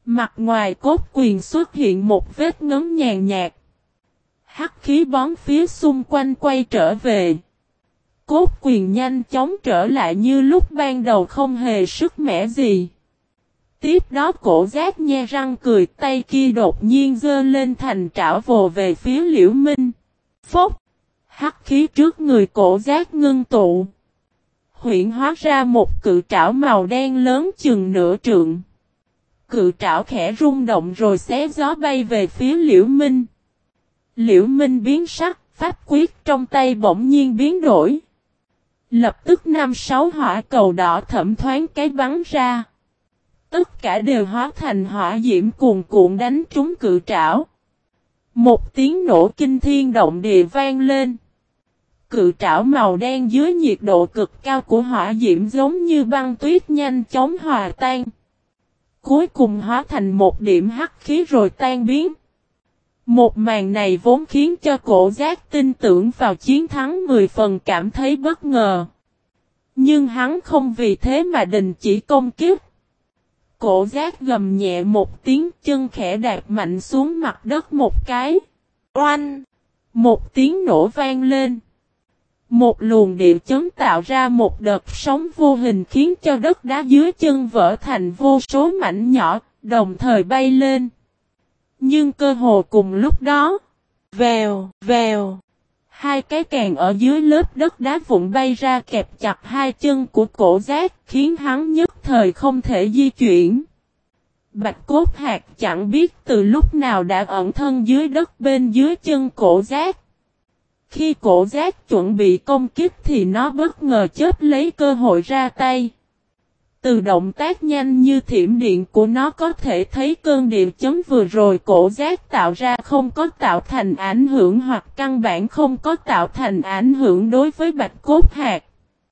Mặt ngoài cốt quyền xuất hiện một vết ngấn nhàn nhạt. Hắc khí bón phía xung quanh quay trở về. Cốt quyền nhanh chóng trở lại như lúc ban đầu không hề sức mẻ gì. Tiếp đó Cổ Giác nhe răng cười, tay kia đột nhiên giơ lên thành trảo vồ về phía Liễu Minh. Phốc! Hắc khí trước người Cổ Giác ngưng tụ. Huyễn hóa ra một cự trảo màu đen lớn chừng nửa trượng. Cự trảo khẽ rung động rồi xé gió bay về phía Liễu Minh. Liễu Minh biến sắc, pháp quyết trong tay bỗng nhiên biến đổi. Lập tức 5-6 hỏa cầu đỏ thẫm thoáng cái bắn ra. Tất cả đều hóa thành hỏa diễm cuồn cuộn đánh trúng cự trảo. Một tiếng nổ kinh thiên động địa vang lên. Cự trảo màu đen dưới nhiệt độ cực cao của hỏa diễm giống như băng tuyết nhanh chóng hòa tan. Cuối cùng hóa thành một điểm hắc khí rồi tan biến. Một màn này vốn khiến cho Cổ Giác tin tưởng vào chiến thắng 10 phần cảm thấy bất ngờ. Nhưng hắn không vì thế mà đình chỉ công kích. Cổ Giác gầm nhẹ một tiếng, chân khẽ đạp mạnh xuống mặt đất một cái. Oanh! Một tiếng nổ vang lên. Một luồng địa chấn tạo ra một đợt sóng vô hình khiến cho đất đá dưới chân vỡ thành vô số mảnh nhỏ, đồng thời bay lên. Nhưng cơ hồ cùng lúc đó, vèo, vèo, hai cái càng ở dưới lớp đất đá vụn bay ra kẹp chặt hai chân của Cổ Giác, khiến hắn nhất thời không thể di chuyển. Bạch Cốt Hạc chẳng biết từ lúc nào đã ẩn thân dưới đất bên dưới chân Cổ Giác. Khi Cổ Giác chuẩn bị công kích thì nó bất ngờ chớp lấy cơ hội ra tay. Từ động tác nhanh như thiểm điện của nó có thể thấy cơn địa chấn vừa rồi Cổ Giác tạo ra không có tạo thành ảnh hưởng hoặc căn bản không có tạo thành ảnh hưởng đối với Bạch Cốt Hạc.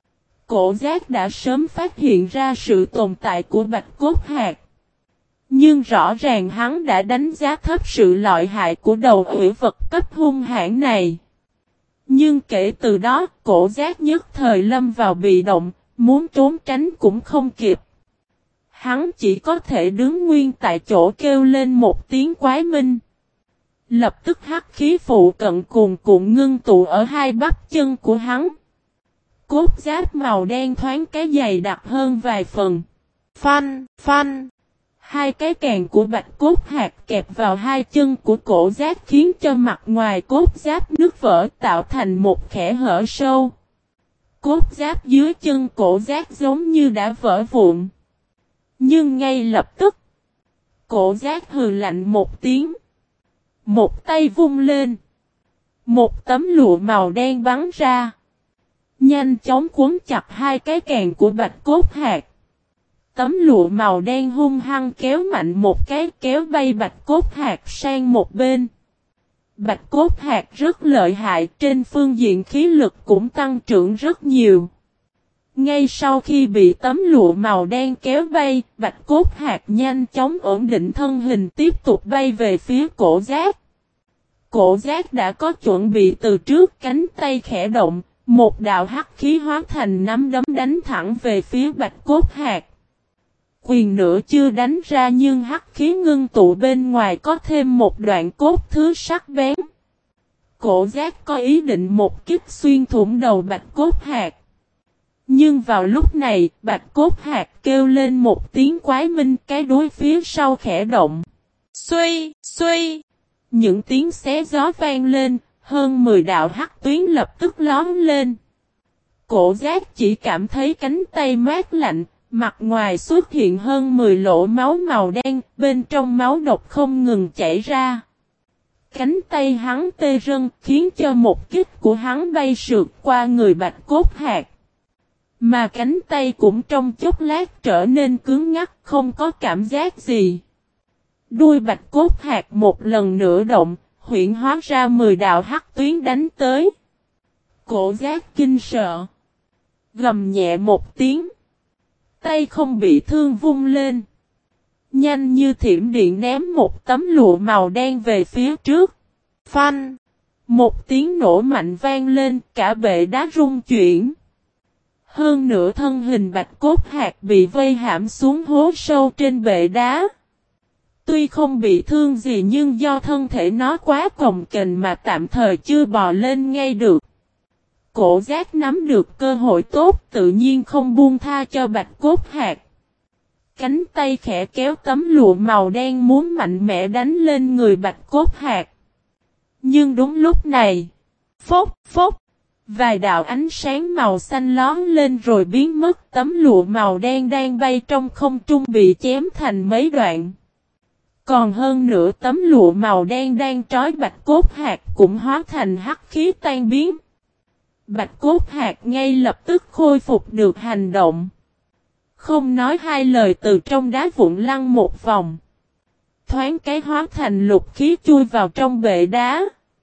Cổ Giác đã sớm phát hiện ra sự tồn tại của Bạch Cốt Hạc. Nhưng rõ ràng hắn đã đánh giá thấp sự lợi hại của đầu ủy vật cấp hung hãn này. Nhưng kể từ đó, Cổ Giác nhất thời lâm vào bị động, muốn trốn tránh cũng không kịp. Hắn chỉ có thể đứng nguyên tại chỗ kêu lên một tiếng quái minh. Lập tức hắc khí phụ cận cuồn cuộn ngưng tụ ở hai bắp chân của hắn. Cốt giáp màu đen thoáng cái dày đặc hơn vài phần. Phanh, phanh. Hai cái càng của Bạch Cốt Hạc kẹp vào hai chân của Cổ Giác khiến cho mặt ngoài cốt giáp nứt vỡ tạo thành một kẽ hở sâu. Cốt giáp dưới chân Cổ Giác giống như đã vỡ vụn. Nhưng ngay lập tức, Cổ Giác hừ lạnh một tiếng. Một tay vung lên. Một tấm lụa màu đen bắn ra. Nhanh chóng cuốn chặt hai cái càng của Bạch Cốt Hạc. Tấm lụa màu đen hung hăng kéo mạnh một cái kéo bay Bạch Cốt Hạc sang một bên. Bạch Cốt Hạc rất lợi hại, trên phương diện khí lực cũng tăng trưởng rất nhiều. Ngay sau khi bị tấm lụa màu đen kéo bay, Bạch Cốt Hạc nhanh chóng ổn định thân hình tiếp tục bay về phía Cổ Giác. Cổ Giác đã có chuẩn bị từ trước, cánh tay khẽ động, một đạo hắc khí hóa thành nắm đấm đánh thẳng về phía Bạch Cốt Hạc. Quyền nữa chưa đánh ra nhưng hắc khí ngưng tụ bên ngoài có thêm một đoạn cốt thứ sắc bén. Cổ Giác có ý định một kích xuyên thủng đầu Bạch Cốt Hạc. Nhưng vào lúc này, Bạch Cốt Hạc kêu lên một tiếng quái minh, cái đuôi phía sau khẽ động. Xuy, xuy. Những tiếng xé gió vang lên, hơn 10 đạo hắc tuyến lập tức lóm lên. Cổ Giác chỉ cảm thấy cánh tay mát lạnh, mặt ngoài xuất hiện hơn 10 lỗ máu màu đen, bên trong máu độc không ngừng chảy ra. Cánh tay hắn tê rần khiến cho một kích của hắn bay sượt qua người Bạch Cốt Hạc. Mà cánh tay cũng trong chốc lát trở nên cứng ngắc, không có cảm giác gì. Đuôi Bạch Cốt Hạc một lần nữa động, huyễn hóa ra 10 đạo hắc tuyến đánh tới. Cổ Giác kinh sợ. Gầm nhẹ một tiếng. Tay không bị thương vung lên. Nhanh như thiểm điện ném một tấm lụa màu đen về phía trước. Phanh. Một tiếng nổ mạnh vang lên, cả bệ đá rung chuyển. Hơn nửa thân hình Bạch Cốt Hạc bị vây hãm xuống hố sâu trên bệ đá. Tuy không bị thương gì nhưng do thân thể nó quá cồng kềnh mà tạm thời chưa bò lên ngay được. Cổ Giác nắm được cơ hội tốt tự nhiên không buông tha cho Bạch Cốt Hạc. Cánh tay khẽ kéo tấm lụa màu đen muốn mạnh mẽ đánh lên người Bạch Cốt Hạc. Nhưng đúng lúc này, phốc phốc, vài đạo ánh sáng màu xanh lón lên rồi biến mất, tấm lụa màu đen đang bay trong không trung bị chém thành mấy đoạn. Còn hơn nữa tấm lụa màu đen đang trói Bạch Cốt Hạc cũng hóa thành hắc khí tan biến. Bạch Cốt Hạc ngay lập tức khôi phục được hành động. Không nói hai lời từ trong đá vụn lăn một vòng. Thoáng cái hóa thành lục khí chui vào trong bệ đá.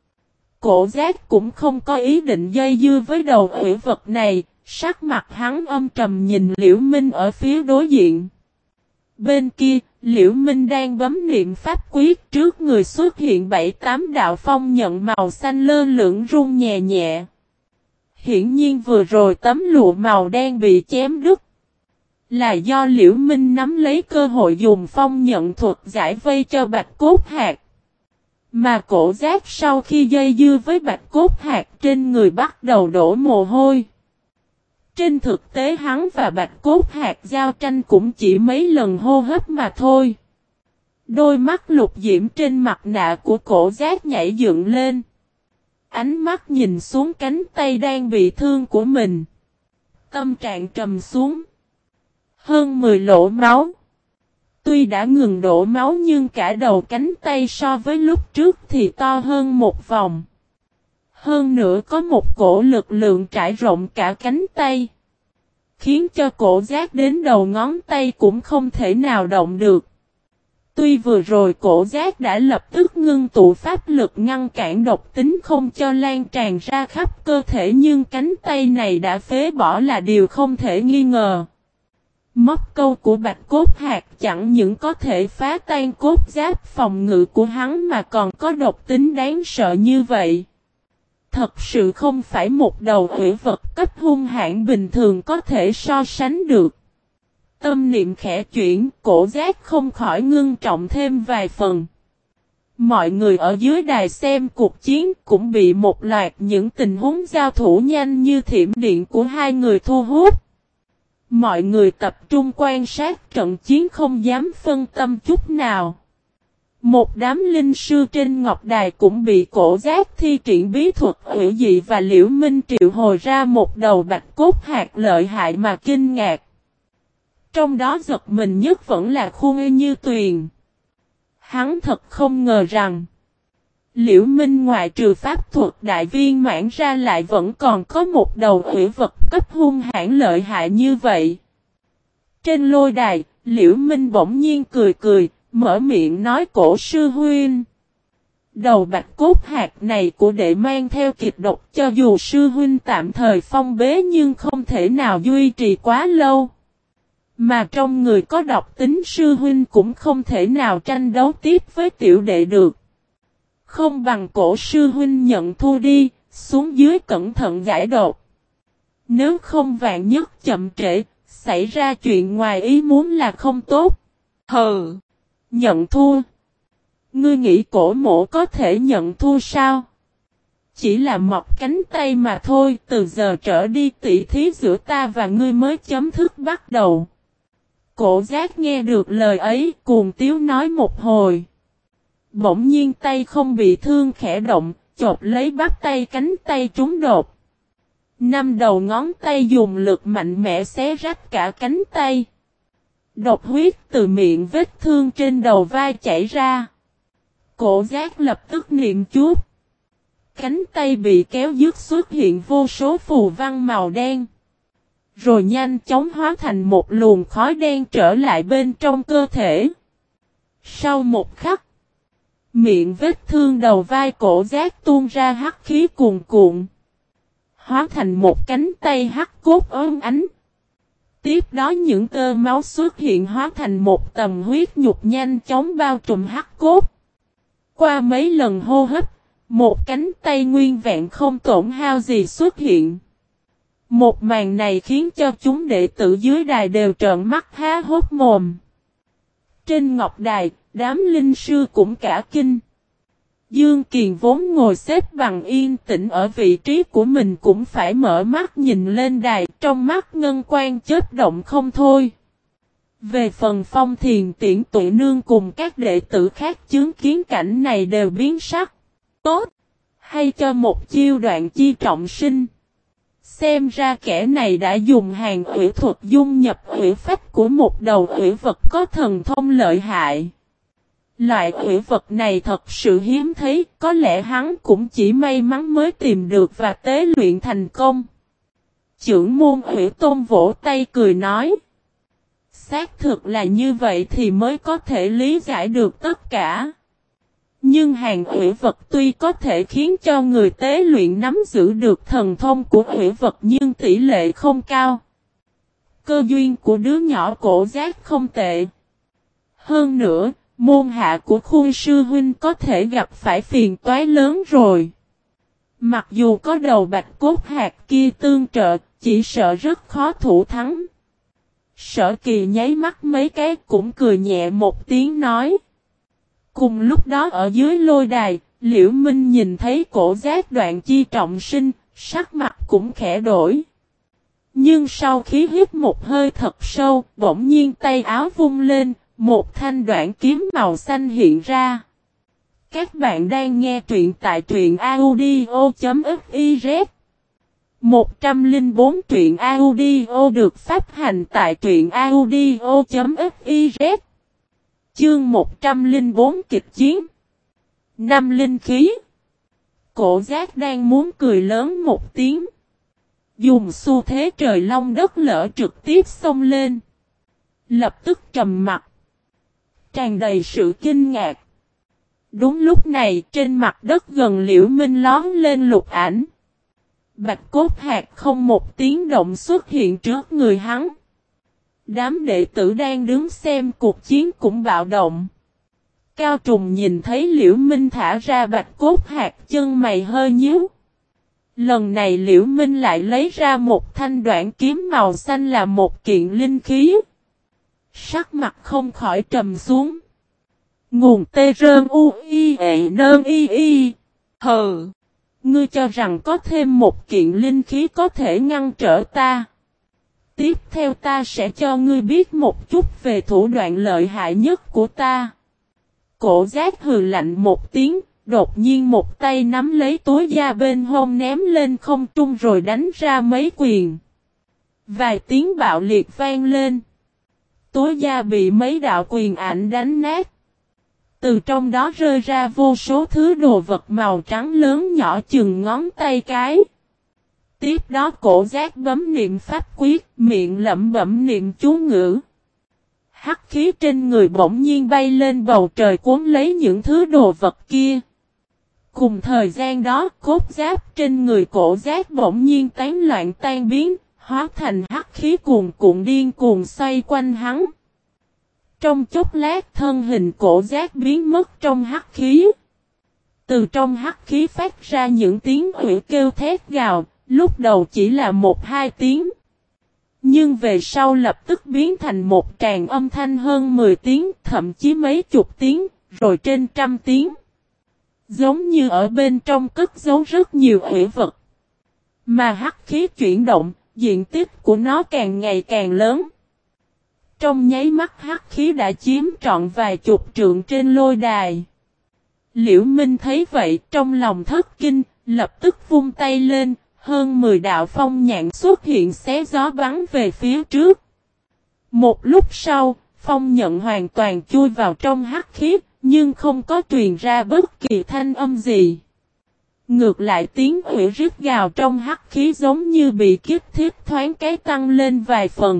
Cổ Giác cũng không có ý định dây dưa với đầu hủy vật này, sắc mặt hắn âm trầm nhìn Liễu Minh ở phía đối diện. Bên kia, Liễu Minh đang bấm niệm pháp quyết, trước người xuất hiện 7-8 đạo phong nhận màu xanh lơ lửng rung nhẹ nhẹ. Hiển nhiên vừa rồi tấm lụa màu đen bị chém đứt. Là do Liễu Minh nắm lấy cơ hội dùng phong nhận thuật giải vây cho Bạch Cốt Hạc. Mà Cổ Giác sau khi dây dưa với Bạch Cốt Hạc trên người bắt đầu đổ mồ hôi. Trên thực tế hắn và Bạch Cốt Hạc giao tranh cũng chỉ mấy lần hô hấp mà thôi. Đôi mắt lục diễm trên mặt nạ của Cổ Giác nhảy dựng lên. Ánh mắt nhìn xuống cánh tay đang bị thương của mình. Tâm trạng trầm xuống. Hơn 10 lỗ máu. Tuy đã ngừng đổ máu nhưng cả đầu cánh tay so với lúc trước thì to hơn một vòng. Hơn nữa có một cổ lực lượng trải rộng cả cánh tay. Khiến cho Cổ Giác đến đầu ngón tay cũng không thể nào động được. Tuy vừa rồi Cổ Giác đã lập tức ngưng tụ pháp lực ngăn cản độc tính không cho lan tràn ra khắp cơ thể nhưng cánh tay này đã phế bỏ là điều không thể nghi ngờ. Móc câu của Bạch Cốt Hạc chẳng những có thể phá tan cốt giáp phòng ngự của hắn mà còn có độc tính đáng sợ như vậy. Thật sự không phải một đầu hủy vật cấp hung hãn bình thường có thể so sánh được. Tâm niệm khẽ chuyển, Cổ Giác không khỏi ngưng trọng thêm vài phần. Mọi người ở dưới đài xem cuộc chiến cũng bị một loạt những tình huống giao thủ nhanh như thiểm điện của hai người thu hút. Mọi người tập trung quan sát trận chiến không dám phân tâm chút nào. Một đám linh sư trên ngọc đài cũng bị Cổ Giác thi triển bí thuật hủy dị và Liễu Minh triệu hồi ra một đầu Bạch Cốt Hạc lợi hại mà kinh ngạc. Trong đó giật mình nhất vẫn là Khuôn Như Tuyền. Hắn thật không ngờ rằng Liễu Minh ngoại trừ pháp thuật đại viên mãn ra lại vẫn còn có một đầu hủy vật cấp hung hãn lợi hại như vậy. Trên lôi đài, Liễu Minh bỗng nhiên cười cười, mở miệng nói Cổ sư huynh. Đầu Bạch Cốt Hạc này của đệ mang theo kịch độc cho dù sư huynh tạm thời phong bế nhưng không thể nào duy trì quá lâu. Mà trong người có độc tính sư huynh cũng không thể nào tranh đấu tiếp với tiểu đệ được. Không bằng Cổ sư huynh nhận thua đi, xuống dưới cẩn thận giải độc. Nếu không vạn nhất chậm trễ, xảy ra chuyện ngoài ý muốn là không tốt. Hừ, nhận thua. Ngươi nghĩ Cổ mộ có thể nhận thua sao? Chỉ là mọc cánh tay mà thôi, từ giờ trở đi tỷ thí giữa ta và ngươi mới chấm dứt bắt đầu. Cổ Giác nghe được lời ấy, cuồng tiếu nói một hồi. Bỗng nhiên tay không bị thương khẽ động, chộp lấy bắp tay cánh tay trúng đột. Năm đầu ngón tay dùng lực mạnh mẽ xé rách cả cánh tay. Độc huyết từ miệng vết thương trên đầu vai chảy ra. Cổ Giác lập tức niệm chú. Cánh tay bị kéo đứt xuất hiện vô số phù văn màu đen. Rồi nhanh chóng hóa thành một luồng khói đen trở lại bên trong cơ thể. Sau một khắc, miệng vết thương đầu vai Cổ Giác tuôn ra hắc khí cuồn cuộn. Hóa thành một cánh tay hắc cốt óng ánh. Tiếp đó những tơ máu xuất hiện hóa thành một tầng huyết nhục nhanh chóng bao trùm hắc cốt. Qua mấy lần hô hấp, một cánh tay nguyên vẹn không tổn hao gì xuất hiện. Một màn này khiến cho chúng đệ tử dưới đài đều trợn mắt há hốc mồm. Trên ngọc đài, đám linh sư cũng cả kinh. Dương Kiền vốn ngồi xếp bằng yên tĩnh ở vị trí của mình cũng phải mở mắt nhìn lên đài, trong mắt ngân quang chớp động không thôi. Về phần Phong Thiền Tiễn Tụy Nương cùng các đệ tử khác chứng kiến cảnh này đều biến sắc. Tốt! Hay cho một chiêu đoạn chi trọng sinh. Xem ra kẻ này đã dùng hàng ủy thuật dung nhập ủy phách của một đầu ủy vật có thần thông lợi hại. Loại ủy vật này thật sự hiếm thấy, có lẽ hắn cũng chỉ may mắn mới tìm được và tế luyện thành công. Chưởng môn ủy tôn vỗ tay cười nói. Xác thực là như vậy thì mới có thể lý giải được tất cả. Nhưng hàng ủy vật tuy có thể khiến cho người tế luyện nắm giữ được thần thông của ủy vật nhưng tỷ lệ không cao. Cơ duyên của đứa nhỏ cổ giác không tệ. Hơn nữa, môn hạ của Khuôn sư huynh có thể gặp phải phiền toái lớn rồi. Mặc dù có đầu bạch cốt hạt kia tương trợ, chỉ sợ rất khó thủ thắng. Sở Kỳ nháy mắt mấy cái cũng cười nhẹ một tiếng nói. Cùng lúc đó ở dưới lôi đài, Liễu Minh nhìn thấy cổ giác đoạn chi trọng sinh, sắc mặt cũng khẽ đổi. Nhưng sau khi hít một hơi thật sâu, bỗng nhiên tay áo vung lên, một thanh đoạn kiếm màu xanh hiện ra. Các bạn đang nghe truyện tại truyện audio.fiz 104 truyện audio được phát hành tại truyện audio.fiz. Chương 104 kịch chiến. Năm linh khí. Cổ giác đang muốn cười lớn một tiếng. Dùng xu thế trời long đất lỡ trực tiếp xông lên. Lập tức trầm mặt. Tràn đầy sự kinh ngạc. Đúng lúc này trên mặt đất gần Liễu Minh lón lên lục ảnh. Bạch cốt hạt không một tiếng động xuất hiện trước người hắn. Đám đệ tử đang đứng xem cuộc chiến cũng bạo động. Cao Trùng nhìn thấy Liễu Minh thả ra bạch cốt hạt chân mày hơi nhíu. Lần này Liễu Minh lại lấy ra một thanh đoạn kiếm màu xanh là một kiện linh khí. Sắc mặt không khỏi trầm xuống. Nguồn tê rơn u y ệ nơn y y. Hừ. Ngươi cho rằng có thêm một kiện linh khí có thể ngăn trở ta. Tiếp theo ta sẽ cho ngươi biết một chút về thủ đoạn lợi hại nhất của ta. Cổ giác hừ lạnh một tiếng, đột nhiên một tay nắm lấy túi da bên hông ném lên không trung rồi đánh ra mấy quyền. Vài tiếng bạo liệt vang lên. Túi da bị mấy đạo quyền ảnh đánh nát. Từ trong đó rơi ra vô số thứ đồ vật màu trắng lớn nhỏ chừng ngón tay cái. Tiếp đó cổ giác bấm niệm pháp quyết, miệng lẩm bẩm niệm chú ngữ. Hắc khí trên người bỗng nhiên bay lên bầu trời cuốn lấy những thứ đồ vật kia. Cùng thời gian đó, cốt giáp trên người cổ giác bỗng nhiên tán loạn tan biến, hóa thành hắc khí cuồn cuộn điên cuồng xoay quanh hắn. Trong chốc lát thân hình cổ giác biến mất trong hắc khí. Từ trong hắc khí phát ra những tiếng hủy kêu thét gào, lúc đầu chỉ là 1-2 tiếng. Nhưng về sau lập tức biến thành một tràng âm thanh hơn 10 tiếng, thậm chí mấy chục tiếng, rồi trên trăm tiếng. Giống như ở bên trong cất giấu rất nhiều hủy vật. Mà hắc khí chuyển động, diện tích của nó càng ngày càng lớn. Trong nháy mắt hắc khí đã chiếm trọn vài chục trượng trên lôi đài. Liễu Minh thấy vậy trong lòng thất kinh, lập tức vung tay lên, hơn 10 đạo phong nhạn xuất hiện xé gió bắn về phía trước. Một lúc sau, phong nhận hoàn toàn chui vào trong hắc khí, nhưng không có truyền ra bất kỳ thanh âm gì. Ngược lại tiếng hủy rít gào trong hắc khí giống như bị kích thích thoáng cái tăng lên vài phần.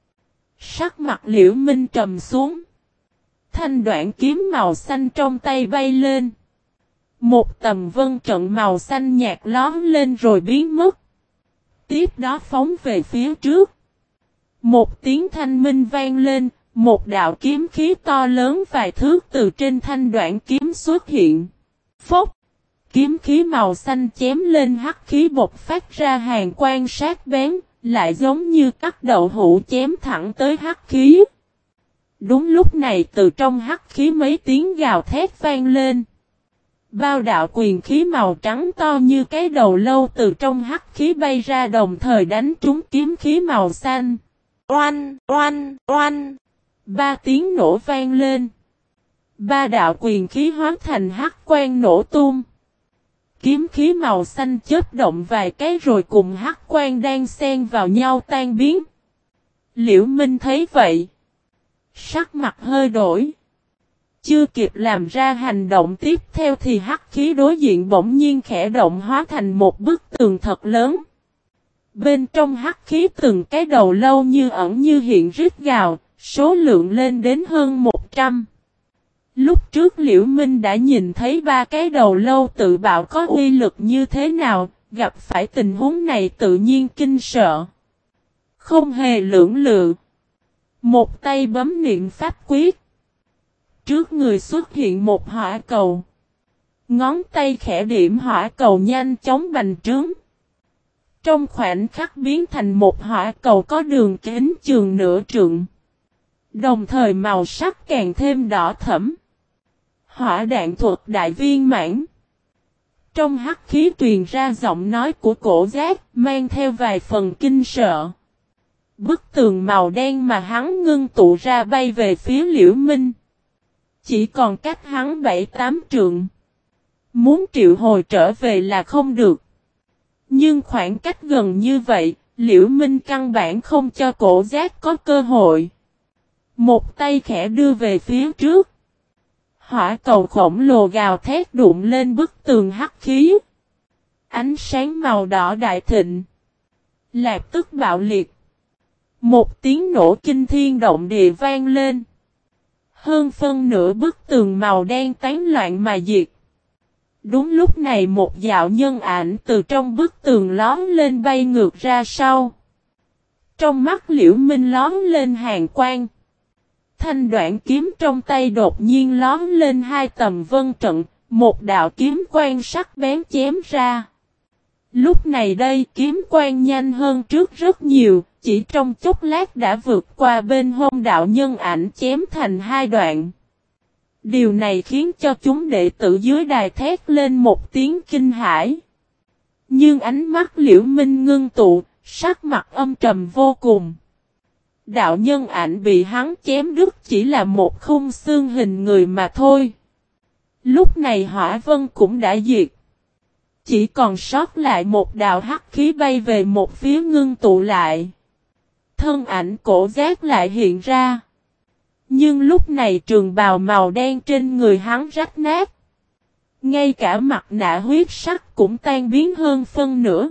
Sắc mặt Liễu Minh trầm xuống. Thanh đoạn kiếm màu xanh trong tay bay lên. Một tầm vân trận màu xanh nhạt lóm lên rồi biến mất. Tiếp đó phóng về phía trước. Một tiếng thanh minh vang lên, một đạo kiếm khí to lớn vài thước từ trên thanh đoạn kiếm xuất hiện. Phốc! Kiếm khí màu xanh chém lên hắc khí bộc phát ra hàng quang sắc bén, lại giống như cắt đậu hũ chém thẳng tới hắc khí. Đúng lúc này từ trong hắc khí mấy tiếng gào thét vang lên. Bao đạo quyền khí màu trắng to như cái đầu lâu từ trong hắc khí bay ra đồng thời đánh trúng kiếm khí màu xanh. Oanh, oanh, oanh. Ba tiếng nổ vang lên. Ba đạo quyền khí hóa thành hắc quang nổ tung. Kiếm khí màu xanh chớp động vài cái rồi cùng hắc quang đang xen vào nhau tan biến. Liễu Minh thấy vậy, sắc mặt hơi đổi. Chưa kịp làm ra hành động tiếp theo thì hắc khí đối diện bỗng nhiên khẽ động hóa thành một bức tường thật lớn. Bên trong hắc khí từng cái đầu lâu như ẩn như hiện rít gào, số lượng lên đến hơn 100. Lúc trước Liễu Minh đã nhìn thấy ba cái đầu lâu tự bạo có uy lực như thế nào, gặp phải tình huống này tự nhiên kinh sợ. Không hề lưỡng lự. Một tay bấm niệm pháp quyết. Trước người xuất hiện một hỏa cầu. Ngón tay khẽ điểm hỏa cầu nhanh chóng bành trướng. Trong khoảnh khắc biến thành một hỏa cầu có đường kính chừng nửa trượng. Đồng thời màu sắc càng thêm đỏ thẫm. Hỏa đạn thuật đại viên mãn. Trong hắc khí truyền ra giọng nói của Cổ Giác mang theo vài phần kinh sợ. Bức tường màu đen mà hắn ngưng tụ ra bay về phía Liễu Minh. Chỉ còn cách hắn 7-8 trượng. Muốn triệu hồi trở về là không được. Nhưng khoảng cách gần như vậy, Liễu Minh căn bản không cho Cổ Giác có cơ hội. Một tay khẽ đưa về phía trước. Hỏa cầu khổng lồ gào thét đụng lên bức tường hắc khí. Ánh sáng màu đỏ đại thịnh. Lập tức bạo liệt. Một tiếng nổ kinh thiên động địa vang lên. Hơn phân nửa bức tường màu đen tán loạn mà diệt. Đúng lúc này một đạo nhân ảnh từ trong bức tường lóm lên bay ngược ra sau. Trong mắt Liễu Minh lóm lên hàn quang. Thanh đoạn kiếm trong tay đột nhiên lóm lên hai tầm vân trận, một đạo kiếm quang sắc bén chém ra. Lúc này đây kiếm quang nhanh hơn trước rất nhiều, chỉ trong chốc lát đã vượt qua bên hông đạo nhân ảnh chém thành hai đoạn. Điều này khiến cho chúng đệ tử dưới đài thét lên một tiếng kinh hãi. Nhưng ánh mắt Liễu Minh ngưng tụ, sắc mặt âm trầm vô cùng. Đạo nhân ảnh bị hắn chém đứt chỉ là một khung xương hình người mà thôi. Lúc này hỏa vân cũng đã diệt. Chỉ còn sót lại một đạo hắc khí bay về một phía ngưng tụ lại. Thân ảnh Cổ Giác lại hiện ra. Nhưng lúc này trường bào màu đen trên người hắn rách nát. Ngay cả mặt nạ huyết sắc cũng tan biến hơn phân nửa.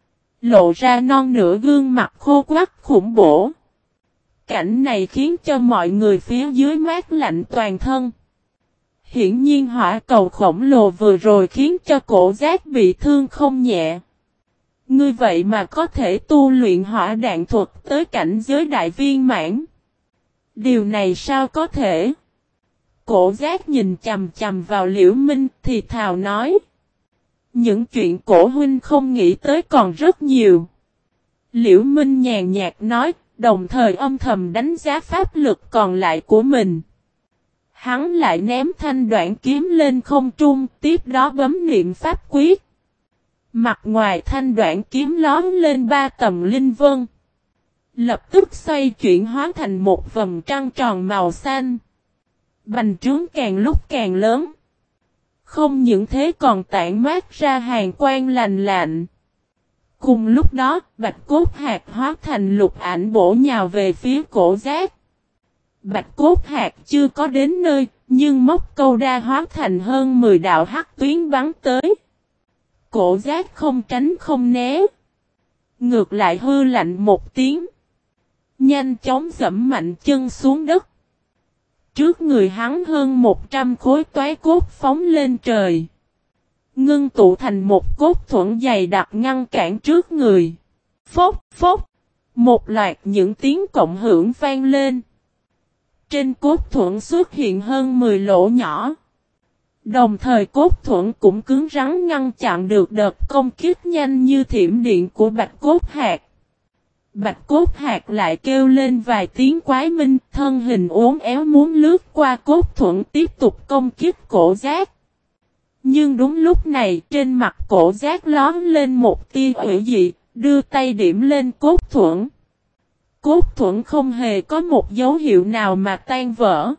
Lộ ra non nửa gương mặt khô quắt khủng bố. Cảnh này khiến cho mọi người phía dưới mát lạnh toàn thân. Hiển nhiên hỏa cầu khổng lồ vừa rồi khiến cho Cổ Giác bị thương không nhẹ. Ngươi vậy mà có thể tu luyện hỏa đạn thuật tới cảnh giới đại viên mãn. Điều này sao có thể? Cổ Giác nhìn chằm chằm vào Liễu Minh thì thào nói. Những chuyện cổ huynh không nghĩ tới còn rất nhiều. Liễu Minh nhàn nhạt nói, đồng thời âm thầm đánh giá pháp lực còn lại của mình. Hắn lại ném thanh đoạn kiếm lên không trung, tiếp đó bấm niệm pháp quyết. Mặt ngoài thanh đoạn kiếm lóm lên 3 tầng linh vân. Lập tức xoay chuyển hóa thành một vầng trăng tròn màu xanh. Bành trướng càng lúc càng lớn. Không những thế còn tản mát ra hàn quang lành lạnh. Cùng lúc đó, bạch cốt hạt hóa thành lục ảnh bổ nhào về phía Cổ Giác. Bạch cốt hạt chưa có đến nơi, nhưng móc câu đa hóa thành hơn 10 đạo hắc tuyến bắn tới. Cổ Giác không tránh không né. Ngược lại hư lạnh một tiếng. Nhanh chóng dẫm mạnh chân xuống đất. Trước người hắn hơn 100 khối toái cốt phóng lên trời. Ngưng tụ thành một cốt thuẫn dày đặc ngăn cản trước người. Phốc, phốc. Một loạt những tiếng cộng hưởng vang lên. Trên cốt thuẫn xuất hiện hơn 10 lỗ nhỏ. Đồng thời cốt thuẫn cũng cứng rắn ngăn chặn được đợt công kích nhanh như thiểm điện của bạch cốt hạt. Bạch cốt hạt lại kêu lên vài tiếng quái minh, thân hình uốn éo muốn lướt qua cốt thuẫn tiếp tục công kích cổ giác. Nhưng đúng lúc này trên mặt cổ giác lóm lên một tia ủy dị, đưa tay điểm lên cốt thuẫn. Cốt thuẫn không hề có một dấu hiệu nào mà tan vỡ.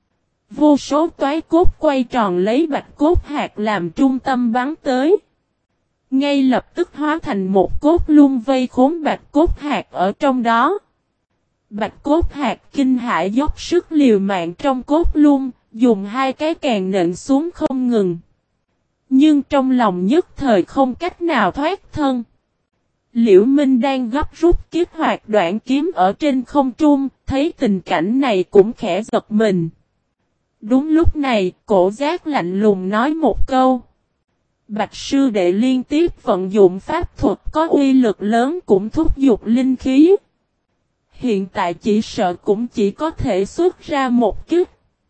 Vô số toái cốt quay tròn lấy bạch cốt hạt làm trung tâm bắn tới. Ngay lập tức hóa thành một cốt luân vây khốn bạch cốt hạt ở trong đó. Bạch cốt hạt kinh hãi dốc sức liều mạng trong cốt luân, dùng hai cái kàn nện xuống không ngừng. Nhưng trong lòng nhất thời không cách nào thoát thân. Liễu Minh đang gấp rút kích hoạt đoạn kiếm ở trên không trung, thấy tình cảnh này cũng khẽ giật mình. Đúng lúc này, cổ giác lạnh lùng nói một câu. Bạch sư đệ liên tiếp vận dụng pháp thuật có uy lực lớn cũng thúc giục linh khí. Hiện tại chỉ sợ cũng chỉ có thể xuất ra một kích.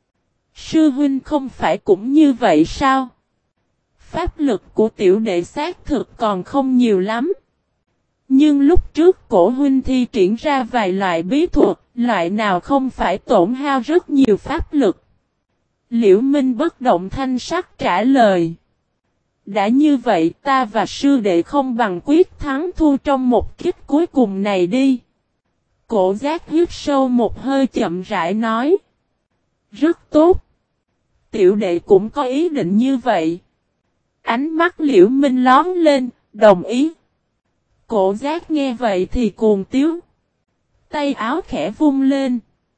Sư huynh không phải cũng như vậy sao? Pháp lực của tiểu đệ xác thực còn không nhiều lắm. Nhưng lúc trước cổ huynh thi triển ra vài loại bí thuật, loại nào không phải tổn hao rất nhiều pháp lực. Liễu Minh bất động thanh sắc trả lời. Đã như vậy ta và sư đệ không bằng quyết thắng thua trong một kích cuối cùng này đi. Cổ giác hít sâu một hơi chậm rãi nói. Rất tốt. Tiểu đệ cũng có ý định như vậy. Ánh mắt Liễu Minh lóm lên, đồng ý. Cổ giác nghe vậy thì cuồng tiếu. Tay áo khẽ vung lên.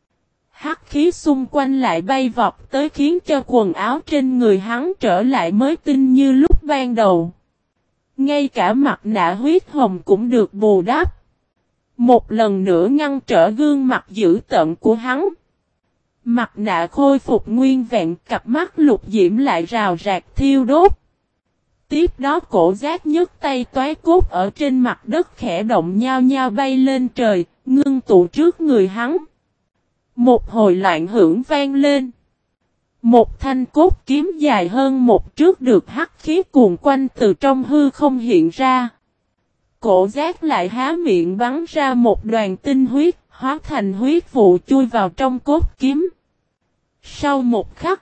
Hắc khí xung quanh lại bay vọt tới khiến cho quần áo trên người hắn trở lại mới tinh như lúc ban đầu. Ngay cả mặt nạ huyết hồng cũng được bù đắp. Một lần nữa ngăn trở gương mặt dữ tợn của hắn. Mặt nạ khôi phục nguyên vẹn, cặp mắt lục diễm lại rào rạc thiêu đốt. Tiếp đó cổ giác nhấc tay toái cốt ở trên mặt đất khẽ động nhao nhao bay lên trời, ngưng tụ trước người hắn. Một hồi loạn hưởng vang lên. Một thanh cốt kiếm dài hơn một trượng được hắc khí cuồn quanh từ trong hư không hiện ra. Cổ giác lại há miệng bắn ra một đoàn tinh huyết, hóa thành huyết vụ chui vào trong cốt kiếm. Sau một khắc,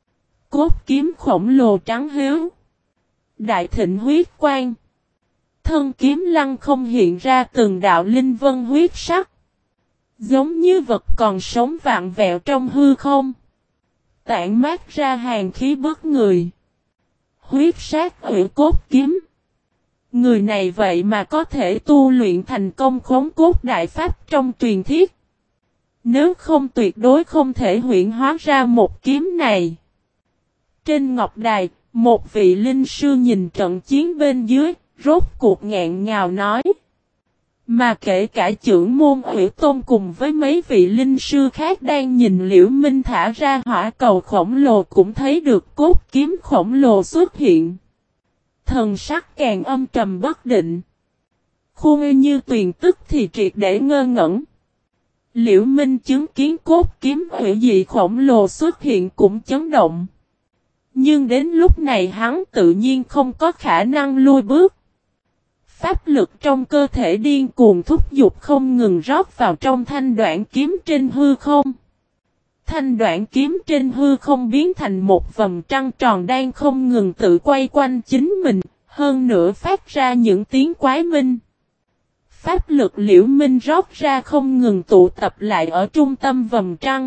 cốt kiếm khổng lồ trắng hiếu. Đại thịnh huyết quang. Thân kiếm lăng không hiện ra từng đạo linh vân huyết sắc. Giống như vật còn sống vạn vẹo trong hư không. Tản mát ra hàn khí bức người. Huyết sát hủy cốt kiếm. Người này vậy mà có thể tu luyện thành công khống cốt đại pháp trong truyền thuyết. Nếu không tuyệt đối không thể huyễn hóa ra một kiếm này. Trên ngọc đài, một vị linh sư nhìn trận chiến bên dưới, rốt cuộc nghẹn ngào nói. Mà kể cả trưởng môn Hủy Tôn cùng với mấy vị linh sư khác đang nhìn Liễu Minh thả ra hỏa cầu khổng lồ cũng thấy được cốt kiếm khổng lồ xuất hiện. Thần sắc càng âm trầm bất định. Khuôn như tuyền tức thì triệt để ngơ ngẩn. Liễu Minh chứng kiến cốt kiếm hủy dị khổng lồ xuất hiện cũng chấn động. Nhưng đến lúc này hắn tự nhiên không có khả năng lui bước. Pháp lực trong cơ thể điên cuồng thúc giục không ngừng rót vào trong thanh đoạn kiếm trên hư không. Thanh đoạn kiếm trên hư không biến thành một vầng trăng tròn đang không ngừng tự quay quanh chính mình, hơn nữa phát ra những tiếng quái minh. Pháp lực Liễu Minh rót ra không ngừng tụ tập lại ở trung tâm vầng trăng.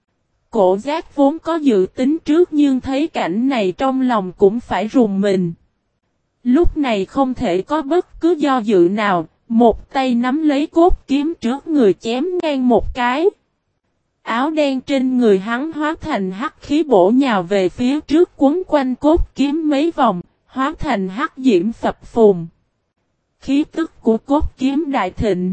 Cổ giác vốn có dự tính trước nhưng thấy cảnh này trong lòng cũng phải rùng mình. Lúc này không thể có bất cứ do dự nào, một tay nắm lấy cốt kiếm trước người chém ngang một cái. Áo đen trên người hắn hóa thành hắc khí bổ nhào về phía trước quấn quanh cốt kiếm mấy vòng, hóa thành hắc diễm phập phùng. Khí tức của cốt kiếm đại thịnh.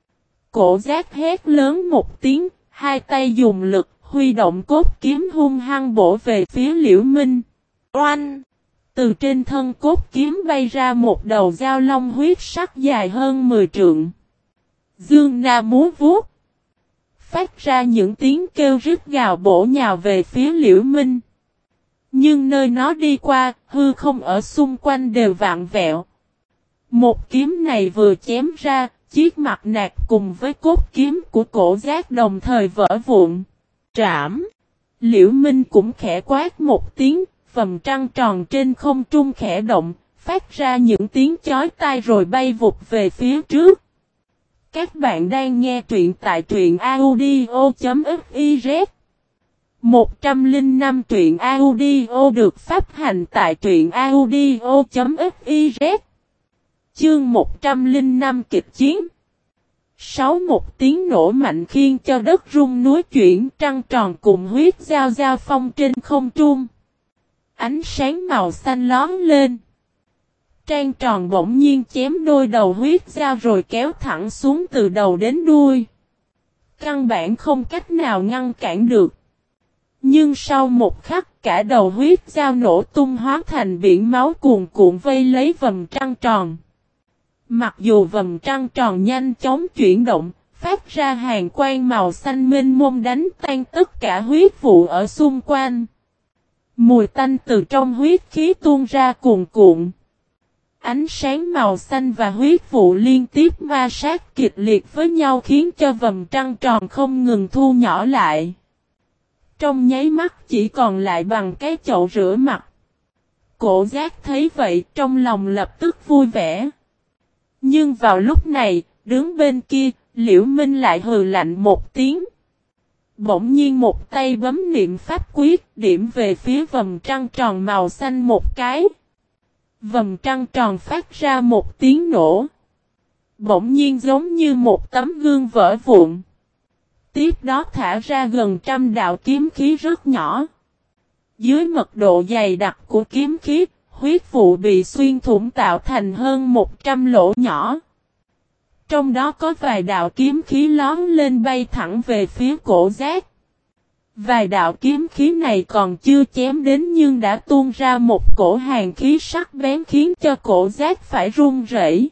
Cổ giác hét lớn một tiếng, hai tay dùng lực, huy động cốt kiếm hung hăng bổ về phía Liễu Minh. Oanh! Từ trên thân cốt kiếm bay ra một đầu dao long huyết sắc dài hơn 10 trượng. Dương na múa vuốt. Phát ra những tiếng kêu rít gào bổ nhào về phía Liễu Minh. Nhưng nơi nó đi qua, hư không ở xung quanh đều vạn vẹo. Một kiếm này vừa chém ra, chiếc mặt nạc cùng với cốt kiếm của Cổ Giác đồng thời vỡ vụn. Trảm! Liễu Minh cũng khẽ quát một tiếng, vầng trăng tròn trên không trung khẽ động, phát ra những tiếng chói tai rồi bay vụt về phía trước. Các bạn đang nghe truyện tại truyện audio.fiz 105 truyện audio được phát hành tại truyện audio.fiz Chương 105 kịch chiến. Một tiếng nổ mạnh khiến cho đất rung núi chuyển, trăng tròn cùng huyết giao giao phong trên không trung. Ánh sáng màu xanh lóe lên. Trăng tròn bỗng nhiên chém đôi đầu huyết giao rồi kéo thẳng xuống từ đầu đến đuôi. Căn bản không cách nào ngăn cản được. Nhưng sau một khắc cả đầu huyết giao nổ tung hóa thành biển máu cuồn cuộn vây lấy vầng trăng tròn. Mặc dù vầng trăng tròn nhanh chóng chuyển động, phát ra hàn quang màu xanh mênh mông đánh tan tất cả huyết vụ ở xung quanh. Mùi tanh từ trong huyết khí tuôn ra cuồn cuộn. Ánh sáng màu xanh và huyết vụ liên tiếp ma sát kịch liệt với nhau khiến cho vầng trăng tròn không ngừng thu nhỏ lại. Trong nháy mắt chỉ còn lại bằng cái chậu rửa mặt. Cổ Giác thấy vậy trong lòng lập tức vui vẻ. Nhưng vào lúc này, đứng bên kia, Liễu Minh lại hừ lạnh một tiếng. Bỗng nhiên một tay bấm niệm pháp quyết, điểm về phía vầng trăng tròn màu xanh một cái. Vầng trăng tròn phát ra một tiếng nổ. Bỗng nhiên giống như một tấm gương vỡ vụn. Tiếp đó thả ra gần 100 đạo kiếm khí rất nhỏ. Dưới mật độ dày đặc của kiếm khí, huyết vụ bị xuyên thủng tạo thành hơn 100 lỗ nhỏ. Trong đó có vài đạo kiếm khí lóm lên bay thẳng về phía Cổ Giác. Vài đạo kiếm khí này còn chưa chém đến nhưng đã tuôn ra một cổ hàn khí sắc bén khiến cho Cổ Giác phải run rẩy.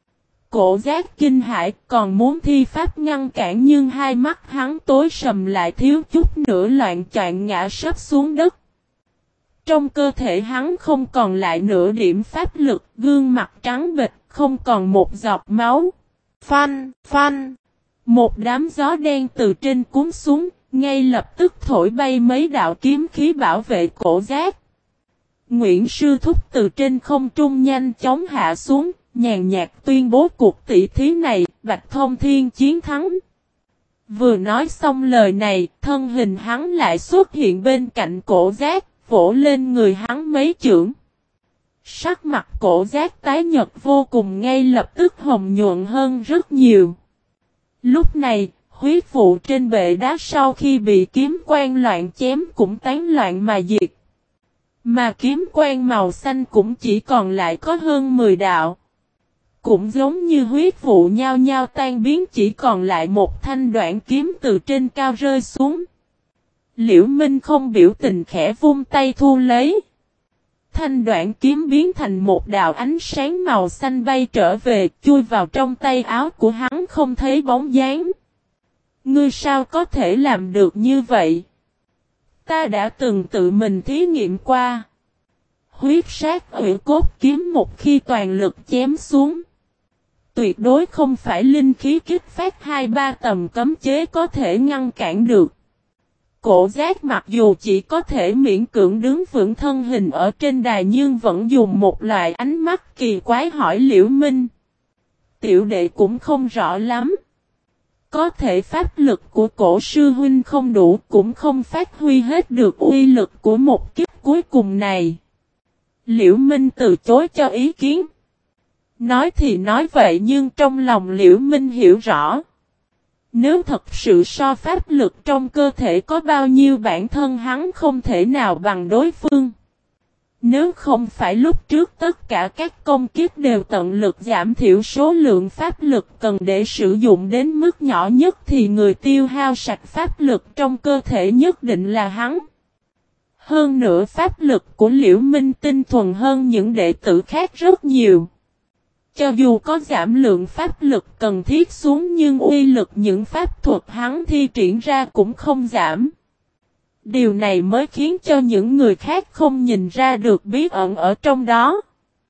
Cổ Giác kinh hãi còn muốn thi pháp ngăn cản nhưng hai mắt hắn tối sầm lại thiếu chút nữa loạn choạng ngã sấp xuống đất. Trong cơ thể hắn không còn lại nửa điểm pháp lực, gương mặt trắng bệch, không còn một giọt máu. Phanh, phanh. Một đám gió đen từ trên cuốn xuống, ngay lập tức thổi bay mấy đạo kiếm khí bảo vệ Cổ Giác. Nguyễn Sư Thúc từ trên không trung nhanh chóng hạ xuống, nhàn nhạt tuyên bố cuộc tỷ thí này, Bạch Thông Thiên chiến thắng. Vừa nói xong lời này, thân hình hắn lại xuất hiện bên cạnh Cổ Giác, vỗ lên người hắn mấy chưởng. Sắc mặt Cổ Giác tái nhợt vô cùng ngay lập tức hồng nhuận hơn rất nhiều. Lúc này, huyết vụ trên bệ đá sau khi bị kiếm quang loạn chém cũng tán loạn mà diệt. Mà kiếm quang màu xanh cũng chỉ còn lại có hơn 10 đạo. Cũng giống như huyết vụ nhao nhao tan biến chỉ còn lại một thanh đoạn kiếm từ trên cao rơi xuống. Liễu Minh không biểu tình khẽ vung tay thu lấy. Thanh đoạn kiếm biến thành một đạo ánh sáng màu xanh bay trở về chui vào trong tay áo của hắn không thấy bóng dáng. Ngươi sao có thể làm được như vậy? Ta đã từng tự mình thí nghiệm qua. Huyết sát hủy cốt kiếm một khi toàn lực chém xuống. Tuyệt đối không phải linh khí kích phát 2-3 tầm cấm chế có thể ngăn cản được. Cổ Giác mặc dù chỉ có thể miễn cưỡng đứng vững thân hình ở trên đài nhưng vẫn dùng một loại ánh mắt kỳ quái hỏi Liễu Minh. Tiểu đệ cũng không rõ lắm. Có thể pháp lực của Cổ sư huynh không đủ cũng không phát huy hết được uy lực của một kiếp cuối cùng này. Liễu Minh từ chối cho ý kiến. Nói thì nói vậy nhưng trong lòng Liễu Minh hiểu rõ. Nếu thật sự so pháp lực trong cơ thể có bao nhiêu bản thân hắn không thể nào bằng đối phương. Nếu không phải lúc trước tất cả các công kích đều tận lực giảm thiểu số lượng pháp lực cần để sử dụng đến mức nhỏ nhất thì người tiêu hao sạch pháp lực trong cơ thể nhất định là hắn. Hơn nữa pháp lực của Liễu Minh tinh thuần hơn những đệ tử khác rất nhiều. Cho dù có giảm lượng pháp lực cần thiết xuống nhưng uy lực những pháp thuật hắn thi triển ra cũng không giảm. Điều này mới khiến cho những người khác không nhìn ra được bí ẩn ở trong đó.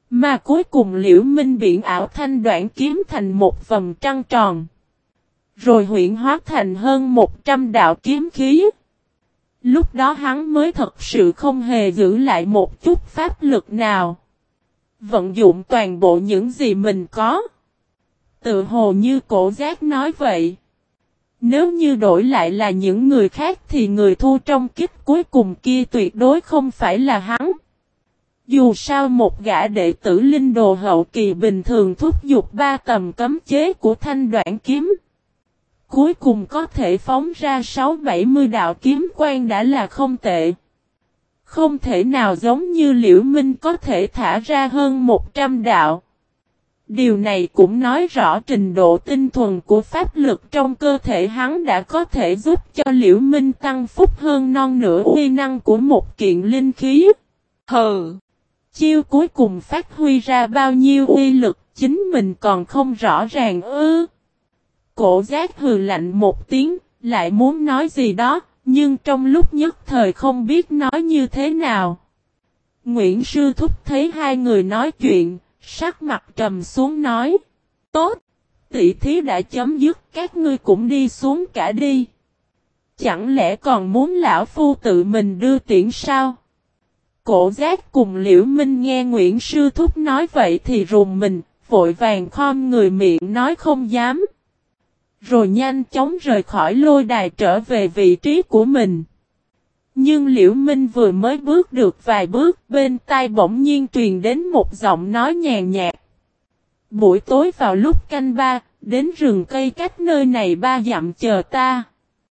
Mà cuối cùng Liễu Minh biển ảo thanh đoạn kiếm thành một vầng trăng tròn. Rồi huyễn hóa thành hơn 100 đạo kiếm khí. Lúc đó hắn mới thật sự không hề giữ lại một chút pháp lực nào. Vận dụng toàn bộ những gì mình có. Tự hồ như Cổ Giác nói vậy. Nếu như đổi lại là những người khác thì người thua trong kích cuối cùng kia tuyệt đối không phải là hắn. Dù sao một gã đệ tử linh đồ hậu kỳ bình thường thúc giục 3 tầm cấm chế của thanh đoạn kiếm. Cuối cùng có thể phóng ra 6-70 đạo kiếm quang đã là không tệ. Không thể nào giống như Liễu Minh có thể thả ra hơn 100 đạo. Điều này cũng nói rõ trình độ tinh thuần của pháp lực trong cơ thể hắn đã có thể giúp cho Liễu Minh tăng phúc hơn non nửa uy năng của một kiện linh khí. Hừ! Chiêu cuối cùng phát huy ra bao nhiêu uy lực chính mình còn không rõ ràng ư. Cổ Giác hừ lạnh một tiếng, lại muốn nói gì đó, nhưng trong lúc nhất thời không biết nói như thế nào. Nguyễn Sư Thúc thấy hai người nói chuyện, sắc mặt trầm xuống nói. Tốt, tỷ thí đã chấm dứt, các ngươi cũng đi xuống cả đi. Chẳng lẽ còn muốn lão phu tự mình đưa tiễn sao? Cổ Giác cùng Liễu Minh nghe Nguyễn Sư Thúc nói vậy thì rùng mình, vội vàng khom người miệng nói không dám. Rồi nhanh chóng rời khỏi lôi đài trở về vị trí của mình. Nhưng Liễu Minh vừa mới bước được vài bước, bên tai bỗng nhiên truyền đến một giọng nói nhàn nhạt. Buổi tối vào lúc canh 3, đến rừng cây cách nơi này 3 dặm chờ ta.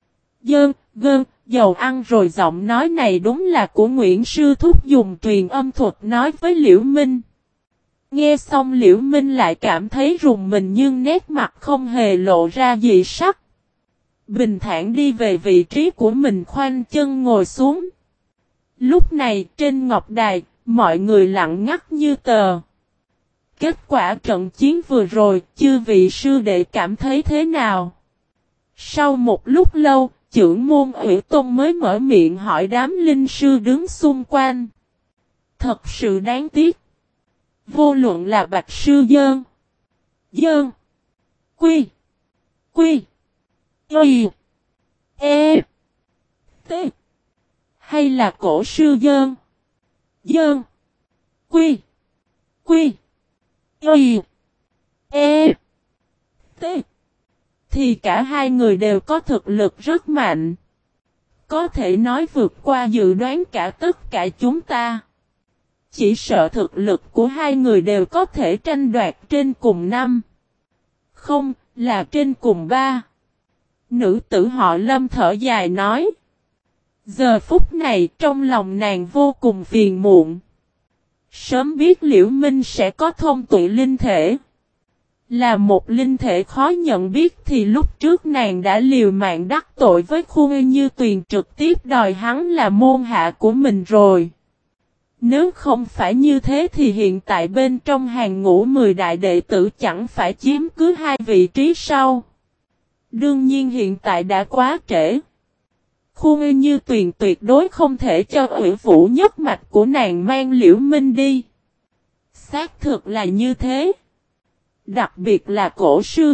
Dầu ăn rồi giọng nói này đúng là của Nguyễn Sư Thúc dùng truyền âm thuật nói với Liễu Minh. Nghe xong Liễu Minh lại cảm thấy rùng mình nhưng nét mặt không hề lộ ra dị sắc. Bình thản đi về vị trí của mình khoanh chân ngồi xuống. Lúc này trên ngọc đài, mọi người lặng ngắt như tờ. Kết quả trận chiến vừa rồi, chư vị sư đệ cảm thấy thế nào? Sau một lúc lâu, trưởng môn Ủy Tôn mới mở miệng hỏi đám linh sư đứng xung quanh. Thật sự đáng tiếc. Vô luận là Bạch Sư Dơn, Quy, T, hay là Cổ Sư Dơn, Quy, T, thì cả hai người đều có thực lực rất mạnh. Có thể nói vượt qua dự đoán cả tất cả chúng ta. Chỉ sợ thực lực của hai người đều có thể tranh đoạt trên cùng 5. Không, là trên cùng 3. Nữ tử họ Lâm thở dài nói. Giờ phút này trong lòng nàng vô cùng phiền muộn. Sớm biết Liễu Minh sẽ có thông tuệ linh thể. Là một linh thể khó nhận biết thì lúc trước nàng đã liều mạng đắc tội với Khuê Như Tuyền trực tiếp đòi hắn là môn hạ của mình rồi. Nếu không phải như thế thì hiện tại bên trong hàng ngũ 10 đại đệ tử chẳng phải chiếm cứ 2 vị trí sau. Đương nhiên hiện tại đã quá trễ. Khuê Như Tuyền tuyệt đối không thể cho Ủy Vũ nhất mạch của nàng mang Liễu Minh đi. Xác thực là như thế. Đặc biệt là Cổ Sư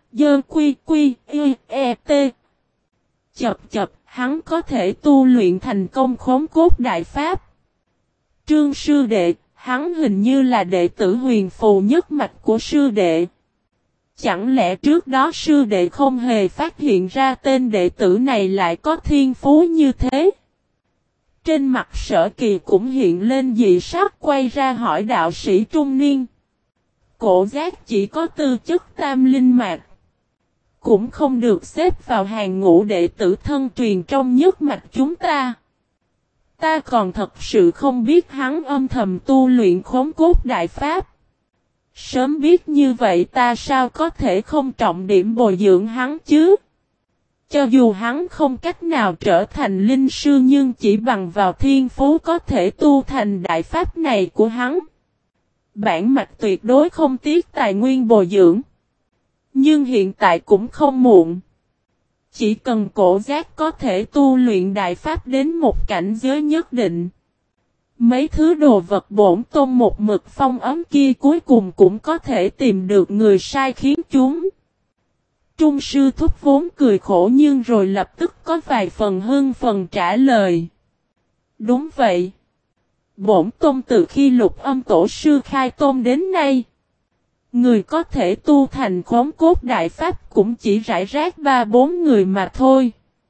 T. Chập, hắn có thể tu luyện thành công khống cốt đại pháp. Trương sư đệ, hắn hình như là đệ tử huyền phù nhất mạch của sư đệ. Chẳng lẽ trước đó sư đệ không hề phát hiện ra tên đệ tử này lại có thiên phú như thế? Trên mặt Sở Kỳ cũng hiện lên dị sắc quay ra hỏi đạo sĩ trung niên. Cổ Giác chỉ có tư chất tam linh mạch. Cũng không được xếp vào hàng ngũ đệ tử thân truyền trong nhất mạch chúng ta. Ta còn thật sự không biết hắn âm thầm tu luyện khống cốt đại pháp. Sớm biết như vậy ta sao có thể không trọng điểm bồi dưỡng hắn chứ? Cho dù hắn không cách nào trở thành linh sư nhưng chỉ bằng vào thiên phú có thể tu thành đại pháp này của hắn. Bản mạch tuyệt đối không tiếc tài nguyên bồi dưỡng. Nhưng hiện tại cũng không muộn. Chỉ cần Cổ Giác có thể tu luyện đại pháp đến một cảnh giới nhất định. Mấy thứ đồ vật bổn tôn một mực phong ấm kia cuối cùng cũng có thể tìm được người sai khiến chúng. Trung sư thúc vốn cười khổ nhưng rồi lập tức có vài phần hưng phần trả lời. Đúng vậy. Bổn tôn từ khi Lục Âm tổ sư khai tôn đến nay, người có thể tu thành khống cốt đại pháp cũng chỉ rải rác 3-4 người mà thôi.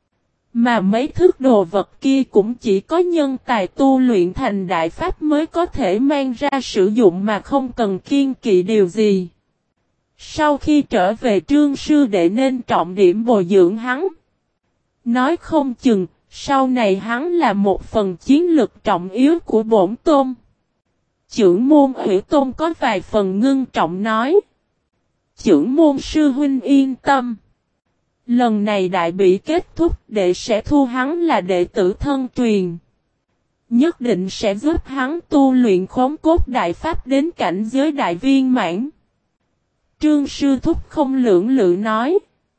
Mà mấy thứ đồ vật kia cũng chỉ có nhân tài tu luyện thành đại pháp mới có thể mang ra sử dụng mà không cần kiêng kỵ điều gì. Sau khi trở về Trương sư đệ nên trọng điểm bồi dưỡng hắn. Nói không chừng, sau này hắn là một phần chiến lực trọng yếu của bổn tôn. Chưởng môn Ủy Tôn có vài phần ngưng trọng nói. Chưởng môn sư huynh yên tâm. Lần này đại bị kết thúc đệ sẽ thu hắn là đệ tử thân truyền. Nhất định sẽ giúp hắn tu luyện khống cốt đại pháp đến cảnh giới đại viên mãn. Trương sư thúc không lưỡng lự nói.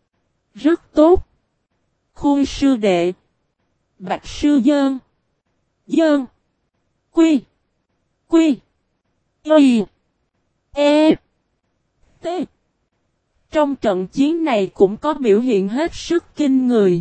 Rất tốt. Khui sư đệ. Bạch sư dơn. Dơn. Quy. Quy. Y. E. T. Trong trận chiến này cũng có biểu hiện hết sức kinh người.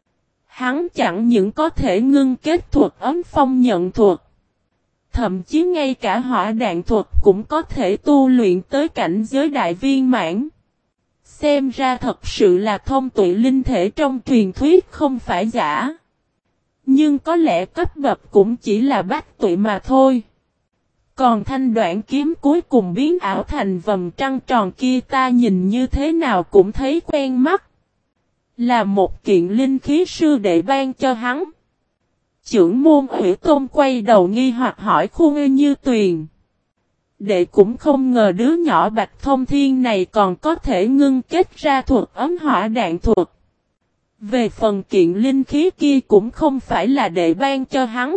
Hắn chẳng những có thể ngưng kết thuật ấm phong nhận thuật. Thậm chí ngay cả hỏa đạn thuật cũng có thể tu luyện tới cảnh giới đại viên mãn. Xem ra thật sự là thông tuệ linh thể trong truyền thuyết không phải giả. Nhưng có lẽ cấp bậc cũng chỉ là bách tuệ mà thôi. Còn thanh đoạn kiếm cuối cùng biến ảo thành vầng trăng tròn kia ta nhìn như thế nào cũng thấy quen mắt. Là một kiện linh khí sư đệ ban cho hắn. Chưởng môn Ủy Tôn quay đầu nghi hoặc hỏi Khu Ngư Như Tuyền. Đệ cũng không ngờ đứa nhỏ Bạch Thông Thiên này còn có thể ngưng kết ra thuật ấm hỏa đạn thuật. Về phần kiện linh khí kia cũng không phải là đệ ban cho hắn.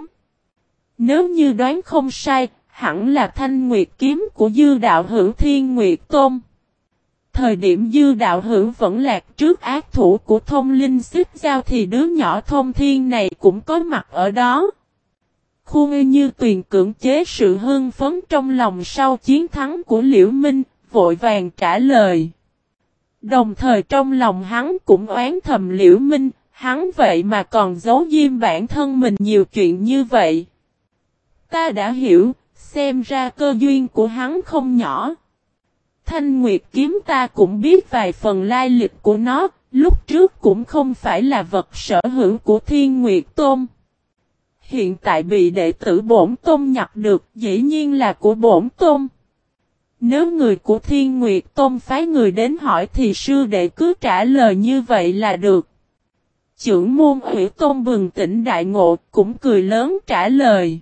Nếu như đoán không sai, hẳn là Thanh Nguyệt kiếm của Dư Đạo Hữu Thiên Nguyệt Tôn. Thời điểm Dư Đạo Hữu vẫn lạc trước ác thủ của Thông Linh Xích Giao thì đứa nhỏ Thông Thiên này cũng có mặt ở đó. Khu Ngư Như Tuyền cưỡng chế sự hưng phấn trong lòng sau chiến thắng của Liễu Minh, vội vàng trả lời. Đồng thời trong lòng hắn cũng oán thầm Liễu Minh, hắn vậy mà còn giấu diêm bản thân mình nhiều chuyện như vậy. Ta đã hiểu, xem ra cơ duyên của hắn không nhỏ. Thanh Nguyệt kiếm ta cũng biết vài phần lai lịch của nó, lúc trước cũng không phải là vật sở hữu của Thiên Nguyệt Tôn. Hiện tại bị đệ tử Bổn Tôn nhặt được, dĩ nhiên là của Bổn Tôn. Nếu người của Thiên Nguyệt Tôn phái người đến hỏi thì sư đệ cứ trả lời như vậy là được. Chưởng môn Ủy Tôn bừng tỉnh đại ngộ, cũng cười lớn trả lời.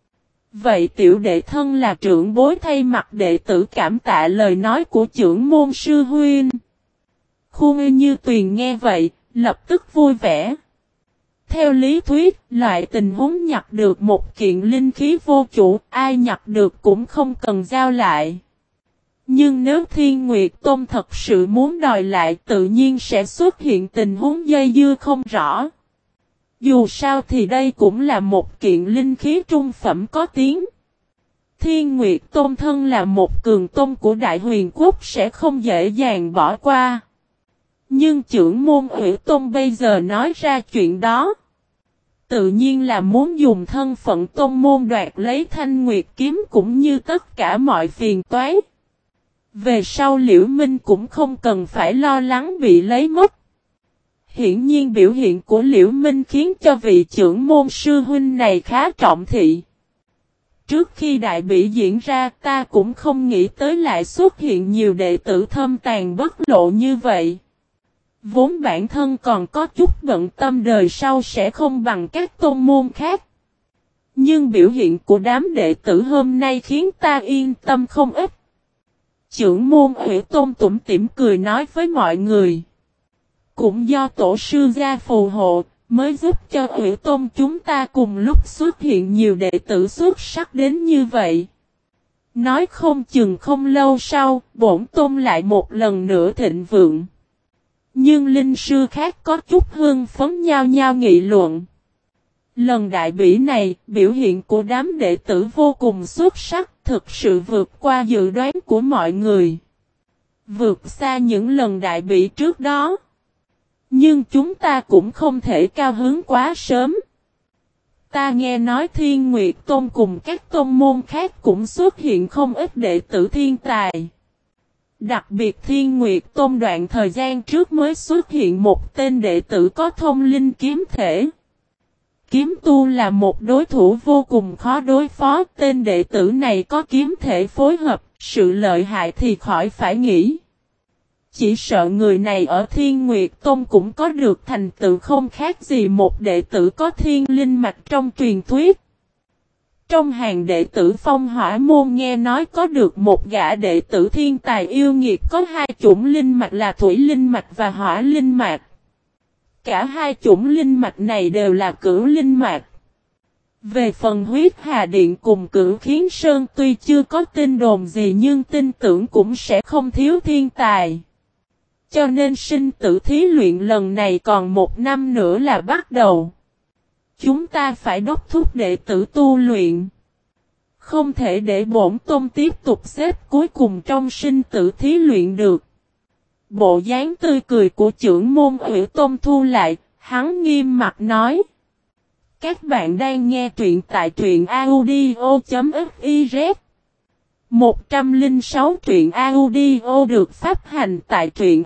Vậy tiểu đệ thân là trưởng bối thay mặt đệ tử cảm tạ lời nói của chưởng môn sư huynh. Khu Ngư Như Tuyền nghe vậy, lập tức vui vẻ. Theo lý thuyết, loại tình huống nhặt được một kiện linh khí vô chủ, ai nhặt được cũng không cần giao lại. Nhưng nếu Thiên Nguyệt Tôn thật sự muốn đòi lại tự nhiên sẽ xuất hiện tình huống dây dưa không rõ. Dù sao thì đây cũng là một kiện linh khí trung phẩm có tiếng. Thiên Nguyệt Tôn thân là một cường tôn của Đại Huyền Quốc sẽ không dễ dàng bỏ qua. Nhưng chưởng môn Ủy Tôn bây giờ nói ra chuyện đó. Tự nhiên là muốn dùng thân phận tôn môn đoạt lấy Thanh Nguyệt kiếm cũng như tất cả mọi phiền toái. Về sau Liễu Minh cũng không cần phải lo lắng bị lấy mất. Hiển nhiên biểu hiện của Liễu Minh khiến cho vị trưởng môn sư huynh này khá trọng thị. Trước khi đại bỉ diễn ra ta cũng không nghĩ tới lại xuất hiện nhiều đệ tử thâm tàn bất lộ như vậy. Vốn bản thân còn có chút bận tâm đời sau sẽ không bằng các tôn môn khác. Nhưng biểu hiện của đám đệ tử hôm nay khiến ta yên tâm không ít. Chưởng môn Ủy Tôn tủm tỉm cười nói với mọi người. Cũng do tổ sư gia phù hộ, mới giúp cho Ủy Tôn chúng ta cùng lúc xuất hiện nhiều đệ tử xuất sắc đến như vậy. Nói không chừng không lâu sau, Bổn Tôn lại một lần nữa thịnh vượng. Nhưng linh sư khác có chút hưng phấn nhau nhau nghị luận. Lần đại bỉ này, biểu hiện của đám đệ tử vô cùng xuất sắc, thực sự vượt qua dự đoán của mọi người. Vượt xa những lần đại bỉ trước đó. Nhưng chúng ta cũng không thể cao hứng quá sớm. Ta nghe nói Thiên Nguyệt Tôn cùng các tôn môn khác cũng xuất hiện không ít đệ tử thiên tài. Đặc biệt Thiên Nguyệt Tôn đoạn thời gian trước mới xuất hiện một tên đệ tử có thông linh kiếm thể. Kiếm tu là một đối thủ vô cùng khó đối phó, tên đệ tử này có kiếm thể phối hợp, sự lợi hại thì khỏi phải nghĩ. Chỉ sợ người này ở Thiên Nguyệt Tôn cũng có được thành tựu không khác gì một đệ tử có thiên linh mạch trong truyền thuyết. Trong hàng đệ tử Phong Hỏa môn nghe nói có được một gã đệ tử thiên tài yêu nghiệt có hai chủng linh mạch là thủy linh mạch và hỏa linh mạch. Cả hai chủng linh mạch này đều là cửu linh mạch. Về phần huyết hà điện cùng cửu khiến sơn tuy chưa có tin đồn gì nhưng tin tưởng cũng sẽ không thiếu thiên tài. Cho nên sinh tử thí luyện lần này còn 1 năm nữa là bắt đầu. Chúng ta phải đốc thúc đệ tử tu luyện. Không thể để bổn tôn tiếp tục xếp cuối cùng trong sinh tử thí luyện được. Bộ dáng tươi cười của trưởng môn Ủy Tôn thu lại, hắn nghiêm mặt nói. Các bạn đang nghe truyện tại truyện audio.fiz 106 truyện audio được phát hành tại truyện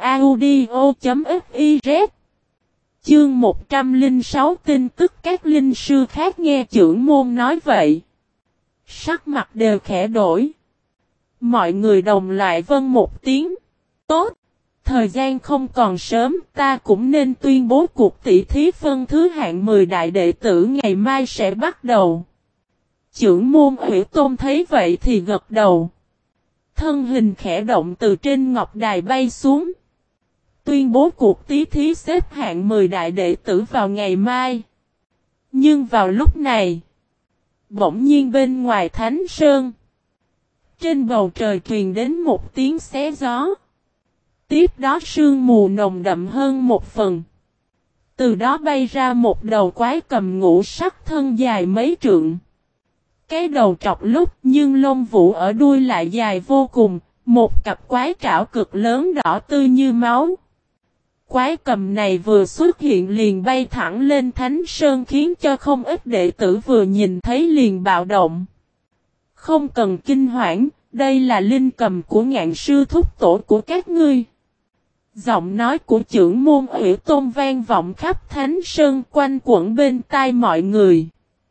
audio.fiz. Chương 106 tin tức các linh sư khác nghe trưởng môn nói vậy. Sắc mặt đều khẽ đổi. Mọi người đồng lại vâng một tiếng. Tốt. Thời gian không còn sớm, ta cũng nên tuyên bố cuộc tỷ thí phân thứ hạng 10 đại đệ tử ngày mai sẽ bắt đầu. Trưởng môn Ủy Tôn thấy vậy thì gật đầu. Thân hình khẽ động từ trên ngọc đài bay xuống. Tuyên bố cuộc tỷ thí xếp hạng 10 đại đệ tử vào ngày mai. Nhưng vào lúc này, bỗng nhiên bên ngoài Thánh Sơn, trên bầu trời truyền đến một tiếng xé gió. Tiếp đó sương mù nồng đậm hơn một phần. Từ đó bay ra một đầu quái cầm ngũ sắc thân dài mấy trượng. Cái đầu trọc lúc nhưng lông vũ ở đuôi lại dài vô cùng, một cặp quái trảo cực lớn đỏ tươi như máu. Quái cầm này vừa xuất hiện liền bay thẳng lên Thánh Sơn khiến cho không ít đệ tử vừa nhìn thấy liền bạo động. Không cần kinh hoảng, đây là linh cầm của Ngạn sư thúc tổ của các ngươi. Giọng nói của trưởng môn Ủy Tôn vang vọng khắp Thánh Sơn quanh quẩn bên tai mọi người.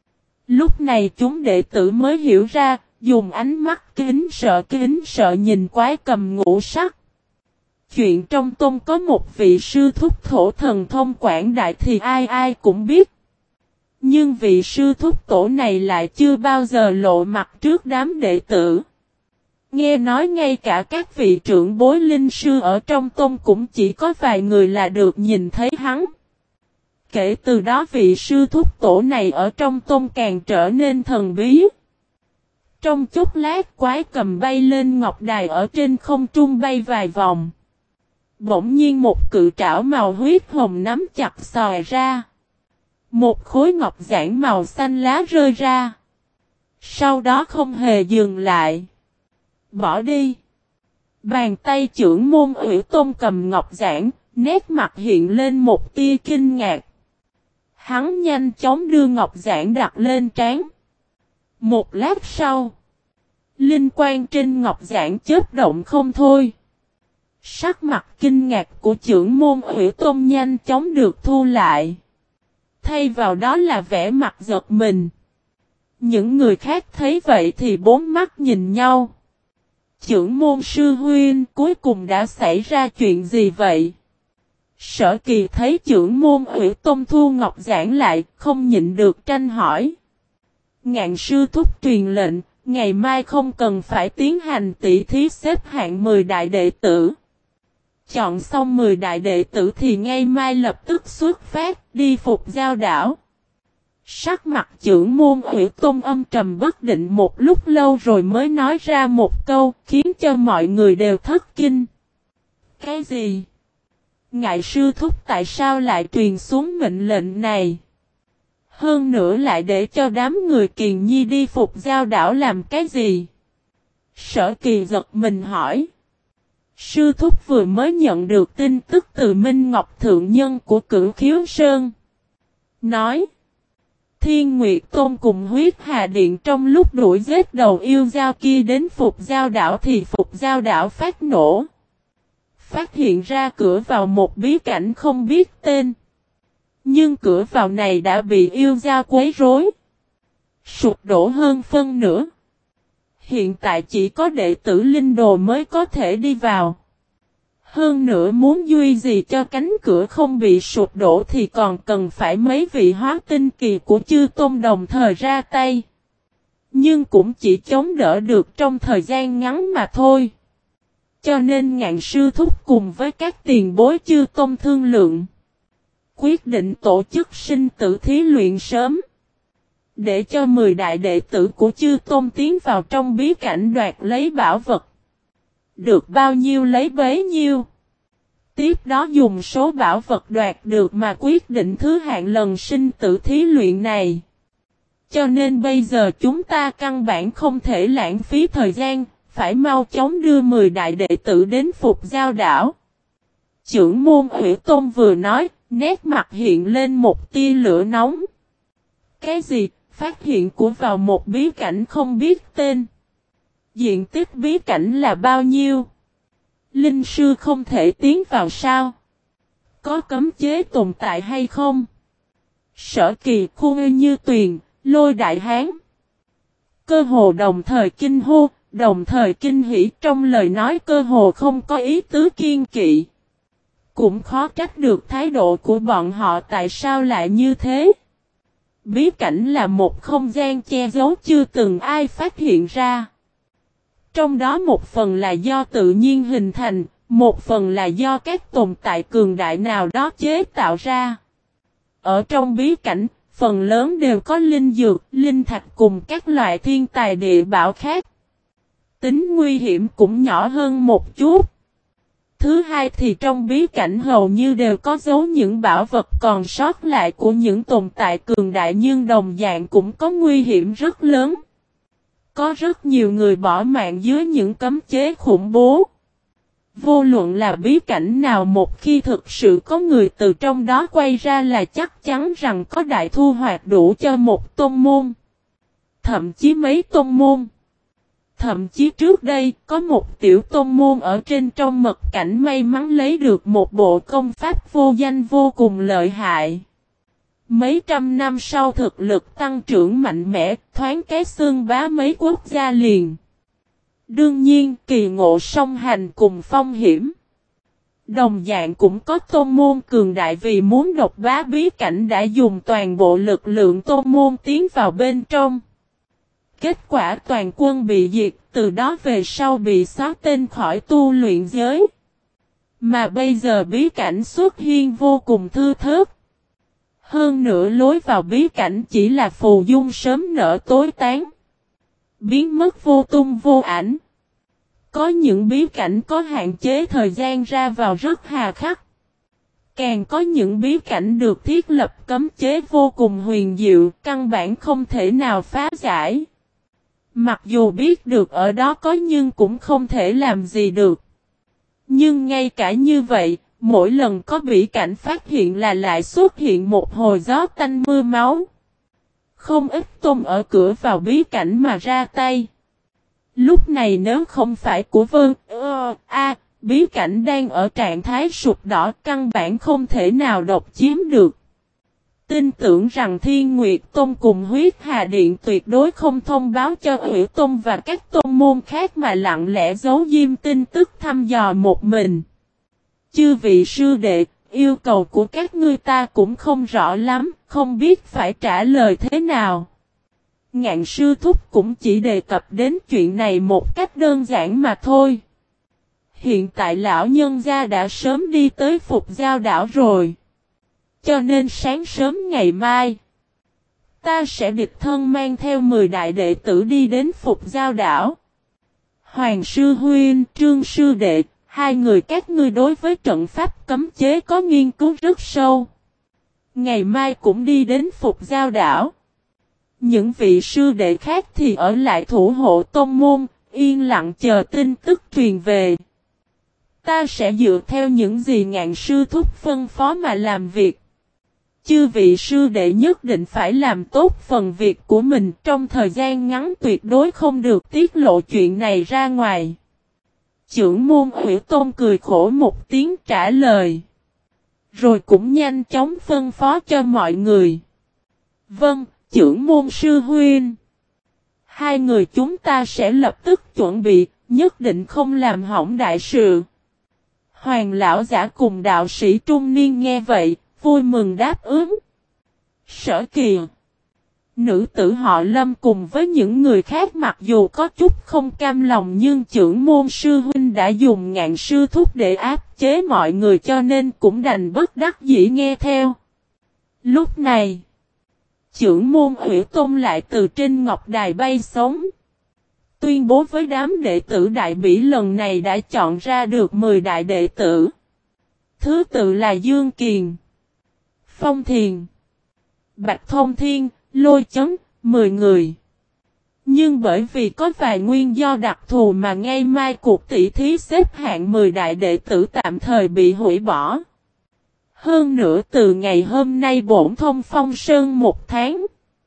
Lúc này chúng đệ tử mới hiểu ra, dùng ánh mắt kính sợ nhìn quái cầm ngũ sắc. Chuyện trong tôn có một vị sư thúc thổ thần thông quảng đại thì ai ai cũng biết. Nhưng vị sư thúc tổ này lại chưa bao giờ lộ mặt trước đám đệ tử. Nghe nói ngay cả các vị trưởng bối linh sư ở trong tôn cũng chỉ có vài người là được nhìn thấy hắn. Kể từ đó vị sư thúc tổ này ở trong tôn càng trở nên thần bí. Trong chốc lát quái cầm bay lên ngọc đài ở trên không trung bay vài vòng. Bỗng nhiên một cự trảo màu huyết hồng nắm chặt xòe ra. Một khối ngọc giản màu xanh lá rơi ra. Sau đó không hề dừng lại. Bỏ đi. Bàn tay trưởng môn Ủy Tôn cầm ngọc giản, nét mặt hiện lên một tia kinh ngạc. Hắn nhanh chóng đưa ngọc giản đặt lên trán. Một lát sau, linh quang trên ngọc giản chớp động không thôi. Sắc mặt kinh ngạc của trưởng môn Ủy Tôn nhanh chóng được thu lại. Thay vào đó là vẻ mặt giật mình. Những người khác thấy vậy thì bốn mắt nhìn nhau. Trưởng môn sư huynh cuối cùng đã xảy ra chuyện gì vậy? Sở Kỳ thấy trưởng môn Ủy Tôn thu ngọc giảng lại, không nhịn được tranh hỏi. Ngạn sư thúc truyền lệnh, ngày mai không cần phải tiến hành tỷ thí xếp hạng 10 đại đệ tử. Chọn xong 10 đại đệ tử thì ngay mai lập tức xuất phát, đi phục giao đảo. Sắc mặt trưởng môn Ủy Tôn âm trầm bất định một lúc lâu rồi mới nói ra một câu, khiến cho mọi người đều thất kinh. Cái gì? Ngại sư thúc tại sao lại truyền xuống mệnh lệnh này? Hơn nữa lại để cho đám người Kiền Nhi đi Phục Giao đảo làm cái gì? Sở Kỳ giật mình hỏi. Sư thúc vừa mới nhận được tin tức từ Minh Ngọc Thượng Nhân của Cửu Khiếu Sơn. Nói. Thiên Nguyệt Tôn cùng Huyết Hà Điện trong lúc đuổi giết đầu yêu giao kia đến Phục Giao đảo thì Phục Giao đảo phát nổ. Phát hiện ra cửa vào một bí cảnh không biết tên. Nhưng cửa vào này đã bị yêu giao quấy rối. Sụp đổ hơn phân nửa. Hiện tại chỉ có đệ tử linh đồ mới có thể đi vào. Hơn nữa muốn duy trì cho cánh cửa không bị sụp đổ thì còn cần phải mấy vị hóa tinh kỳ của chư tôn đồng thời ra tay. Nhưng cũng chỉ chống đỡ được trong thời gian ngắn mà thôi. Cho nên Ngạn sư thúc cùng với các tiền bối chư tôn thương lượng. Quyết định tổ chức sinh tử thí luyện sớm. Để cho 10 đại đệ tử của chư tôn tiến vào trong bí cảnh đoạt lấy bảo vật. Được bao nhiêu lấy bấy nhiêu. Tiếp đó dùng số bảo vật đoạt được mà quyết định thứ hạng lần sinh tử thí luyện này. Cho nên bây giờ chúng ta căn bản không thể lãng phí thời gian, phải mau chóng đưa 10 đại đệ tử đến Phục Giao đảo. Chưởng môn Hủy Tôn vừa nói, nét mặt hiện lên một tia lửa nóng. Cái gì? Phát hiện của vào một bí cảnh không biết tên. Diện tích bí cảnh là bao nhiêu? Linh sư không thể tiến vào sao? Có cấm chế tồn tại hay không? Sở Kỳ, Khu Như Tuyền, Lôi Đại Hán. Cơ hồ đồng thời kinh hô, đồng thời kinh hỉ, trong lời nói cơ hồ không có ý tứ kiên kỵ. Cũng khó trách được thái độ của bọn họ tại sao lại như thế. Bí cảnh là một không gian che giấu chưa từng ai phát hiện ra. Trong đó một phần là do tự nhiên hình thành, một phần là do các tồn tại cường đại nào đó chế tạo ra. Ở trong bí cảnh, phần lớn đều có linh dược, linh thạch cùng các loại thiên tài địa bảo khác. Tính nguy hiểm cũng nhỏ hơn một chút. Thứ hai thì trong bí cảnh hầu như đều có dấu những bảo vật còn sót lại của những tồn tại cường đại nhưng đồng dạng cũng có nguy hiểm rất lớn. Có rất nhiều người bỏ mạng dưới những cấm chế khủng bố. Vô luận là bí cảnh nào một khi thực sự có người từ trong đó quay ra là chắc chắn rằng có đại thu hoạch đủ cho một tôn môn. Thậm chí mấy tôn môn. Thậm chí trước đây có một tiểu tôn môn ở trên trong mật cảnh may mắn lấy được một bộ công pháp vô danh vô cùng lợi hại. Mấy trăm năm sau thực lực tăng trưởng mạnh mẽ, thoáng cái xương bá mấy quốc gia liền. Đương nhiên kỳ ngộ song hành cùng phong hiểm. Đồng dạng cũng có tôn môn cường đại vì muốn độc bá bí cảnh đã dùng toàn bộ lực lượng tôn môn tiến vào bên trong. Kết quả toàn quân bị diệt, từ đó về sau bị xóa tên khỏi tu luyện giới. Mà bây giờ bí cảnh xuất hiện vô cùng thưa thớt. Hơn nữa lối vào bí cảnh chỉ là phù dung sớm nở tối tán. Biến mất vô tung vô ảnh. Có những bí cảnh có hạn chế thời gian ra vào rất hà khắc. Càng có những bí cảnh được thiết lập cấm chế vô cùng huyền diệu, căn bản không thể nào phá giải. Mặc dù biết được ở đó có nhưng cũng không thể làm gì được. Nhưng ngay cả như vậy, mỗi lần có bí cảnh phát hiện là lại xuất hiện một hồi gió tanh mưa máu. Không ít tôn ở cửa vào bí cảnh mà ra tay. Lúc này nếu không phải của bí cảnh đang ở trạng thái sụp đỏ căn bản không thể nào độc chiếm được. Tin tưởng rằng Thiên Nguyệt Tôn cùng Huyết Hà Điện tuyệt đối không thông báo cho Hủy Tôn và các tôn môn khác mà lặng lẽ giấu diêm tin tức thăm dò một mình. Chư vị sư đệ, yêu cầu của các ngươi ta cũng không rõ lắm, không biết phải trả lời thế nào. Ngạn sư thúc cũng chỉ đề cập đến chuyện này một cách đơn giản mà thôi. Hiện tại lão nhân gia đã sớm đi tới Phục Giao đảo rồi. Cho nên sáng sớm ngày mai, ta sẽ đích thân mang theo 10 đại đệ tử đi đến Phục Giao đảo. Hoàng sư huynh, Trương sư đệ, hai người các ngươi đối với trận pháp cấm chế có nghiên cứu rất sâu. ngày mai cũng đi đến Phục Giao đảo. Những vị sư đệ khác thì ở lại thủ hộ tôn môn, yên lặng chờ tin tức truyền về. Ta sẽ dựa theo những gì Ngạn sư thúc phân phó mà làm việc. Chư vị sư đệ nhất định phải làm tốt phần việc của mình, trong thời gian ngắn tuyệt đối không được tiết lộ chuyện này ra ngoài. Chưởng môn Hủy Tôn cười khổ một tiếng trả lời. Rồi cũng nhanh chóng phân phó cho mọi người. Vâng, chưởng môn sư huynh. Hai người chúng ta sẽ lập tức chuẩn bị, nhất định không làm hỏng đại sự. Hoàng lão giả cùng đạo sĩ trung niên nghe vậy, vui mừng đáp ứng. Sở Kỳ, nữ tử họ Lâm cùng với những người khác mặc dù có chút không cam lòng nhưng chưởng môn sư huynh đã dùng Ngạn sư thúc để áp chế mọi người cho nên cũng đành bất đắc dĩ nghe theo. Lúc này, chưởng môn Hủy Tôn lại từ trên ngọc đài bay xuống, tuyên bố với đám đệ tử Đại Bỉ lần này đã chọn ra được 10 đại đệ tử. Thứ tự là Dương Kiền, Phong Thiền, Bạch Thông Thiên, Lôi Chấn, 10 người. Nhưng bởi vì có vài nguyên do đặc thù mà ngay mai cuộc tỷ thí xếp hạng 10 đại đệ tử tạm thời bị hủy bỏ. Hơn nữa từ ngày hôm nay bổn thông phong sơn 1 tháng.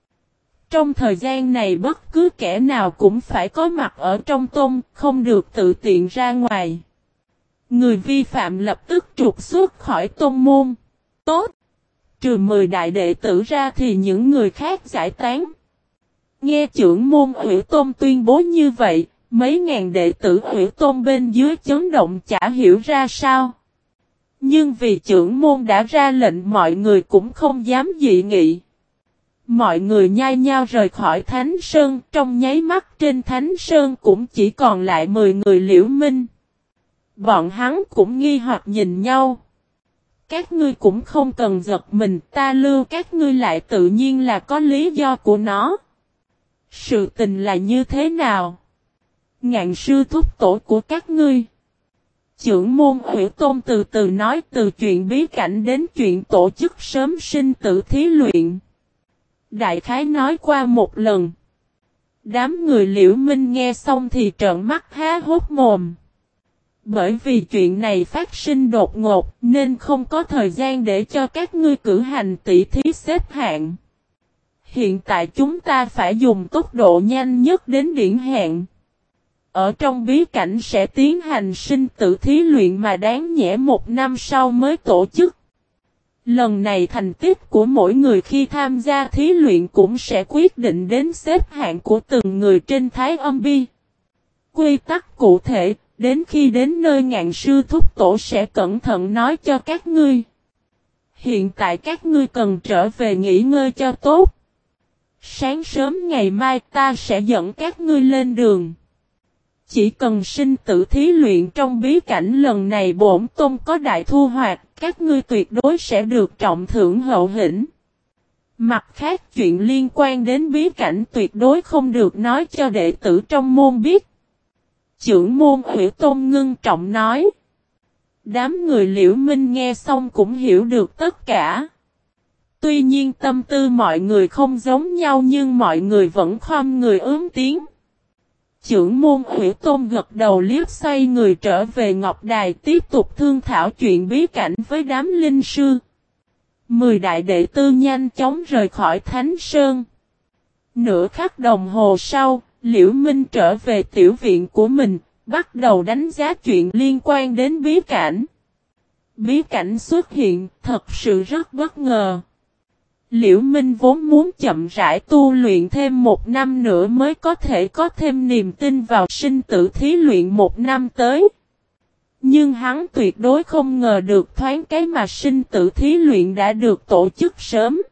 Trong thời gian này bất cứ kẻ nào cũng phải có mặt ở trong tôn, không được tự tiện ra ngoài. Người vi phạm lập tức trục xuất khỏi tôn môn. Tốt! Trừ 10 đại đệ tử ra thì những người khác giải tán. Nghe chưởng môn Hủy Tôn tuyên bố như vậy, mấy ngàn đệ tử Hủy Tôn bên dưới chấn động chả hiểu ra sao. Nhưng vì chưởng môn đã ra lệnh mọi người cũng không dám dị nghị. Mọi người nhao nhao rời khỏi Thánh Sơn, trong nháy mắt trên Thánh Sơn cũng chỉ còn lại 10 người Liễu Minh. Bọn hắn cũng nghi hoặc nhìn nhau. Các ngươi cũng không cần giật mình, ta lưu các ngươi lại tự nhiên là có lý do của nó. Sự tình là như thế nào? Ngạn sư thúc tổ của các ngươi. Chưởng môn Hủy Tôn từ từ nói, từ chuyện bí cảnh đến chuyện tổ chức sớm sinh tử thí luyện. Đại khái nói qua một lần. Đám người Liễu Minh nghe xong thì trợn mắt há hốt mồm. Bởi vì chuyện này phát sinh đột ngột nên không có thời gian để cho các ngươi cử hành tỷ thí xếp hạng. Hiện tại chúng ta phải dùng tốc độ nhanh nhất đến điển hạn. Ở trong bí cảnh sẽ tiến hành sinh tử thí luyện mà đáng nhẽ 1 năm sau mới tổ chức. Lần này thành tích của mỗi người khi tham gia thí luyện cũng sẽ quyết định đến xếp hạng của từng người trên Thái Âm Bi. Quy tắc cụ thể, đến khi đến nơi Ngạn sư thúc tổ sẽ cẩn thận nói cho các ngươi. Hiện tại các ngươi cần trở về nghỉ ngơi cho tốt. Sáng sớm ngày mai ta sẽ dẫn các ngươi lên đường. Chỉ cần sinh tử thí luyện trong bí cảnh lần này bổn tôn có đại thu hoạch, các ngươi tuyệt đối sẽ được trọng thưởng hậu hĩnh. Mặt khác chuyện liên quan đến bí cảnh tuyệt đối không được nói cho đệ tử trong môn biết. Chưởng môn Hủy Tôn ngưng trọng nói. Đám người Liễu Minh nghe xong cũng hiểu được tất cả. Tuy nhiên tâm tư mọi người không giống nhau nhưng mọi người vẫn khom người ướm tiếng. Chưởng môn Hủy Tôn gật đầu liếc xoay người trở về Ngọc Đài tiếp tục thương thảo chuyện bí cảnh với đám linh sư. 10 đại đệ tử nhanh chóng rời khỏi Thánh Sơn. Nửa khắc đồng hồ sau, Liễu Minh trở về tiểu viện của mình, bắt đầu đánh giá chuyện liên quan đến bí cảnh. Bí cảnh xuất hiện, thật sự rất bất ngờ. Liễu Minh vốn muốn chậm rãi tu luyện thêm 1 năm nữa mới có thể có thêm niềm tin vào sinh tử thí luyện 1 năm tới. Nhưng hắn tuyệt đối không ngờ được thoáng cái mà sinh tử thí luyện đã được tổ chức sớm.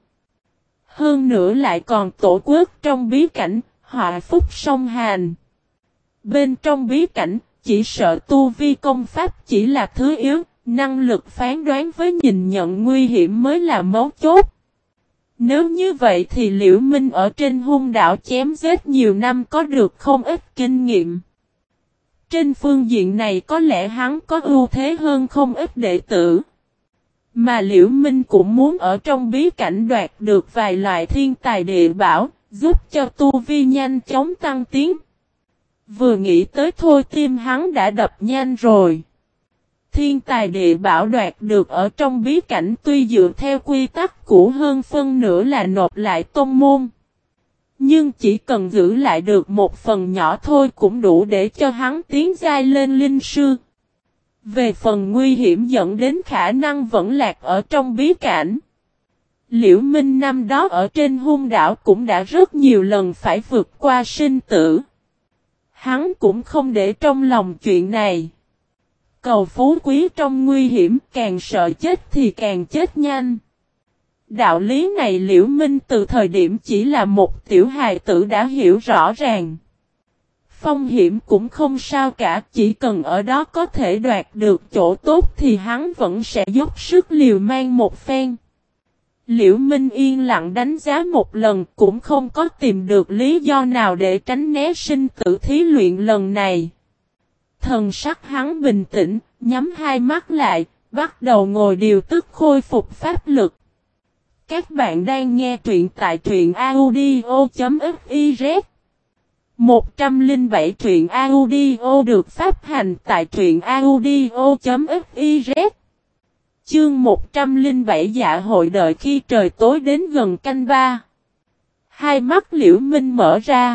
Hơn nữa lại còn tổ quốc trong bí cảnh, họa phúc song hành. Bên trong bí cảnh, chỉ sợ tu vi công pháp chỉ là thứ yếu, năng lực phán đoán với nhìn nhận nguy hiểm mới là mấu chốt. Nếu như vậy thì Liễu Minh ở trên hung đảo chém giết nhiều năm có được không ít kinh nghiệm. Trên phương diện này có lẽ hắn có ưu thế hơn không ít đệ tử. Mà Liễu Minh cũng muốn ở trong bí cảnh đoạt được vài loại thiên tài địa bảo, giúp cho tu vi nhanh chóng tăng tiến. Vừa nghĩ tới thôi tim hắn đã đập nhanh rồi. Thiên tài địa bảo đoạt được ở trong bí cảnh tuy dựa theo quy tắc cũ hơn phân nửa là nộp lại tôn môn. Nhưng chỉ cần giữ lại được một phần nhỏ thôi cũng đủ để cho hắn tiến giai lên linh sư. Về phần nguy hiểm dẫn đến khả năng vẫn lạc ở trong bí cảnh. Liễu Minh năm đó ở trên hung đảo cũng đã rất nhiều lần phải vượt qua sinh tử. Hắn cũng không để trong lòng chuyện này. Cầu phú quý trong nguy hiểm, càng sợ chết thì càng chết nhanh. Đạo lý này Liễu Minh từ thời điểm chỉ là một tiểu hài tử đã hiểu rõ ràng. Phong hiểm cũng không sao cả, chỉ cần ở đó có thể đoạt được chỗ tốt thì hắn vẫn sẽ dốc sức liều mang một phen. Liễu Minh yên lặng đánh giá một lần cũng không có tìm được lý do nào để tránh né sinh tử thí luyện lần này. Thần sắc hắn bình tĩnh, nhắm hai mắt lại, bắt đầu ngồi điều tức khôi phục pháp lực. Các bạn đang nghe truyện tại truyện audio.fiz 107 truyện audio được phát hành tại truyện audio.fiz. Chương 107 dạ hội đợi khi trời tối đến gần canh ba. Hai mắt Liễu Minh mở ra.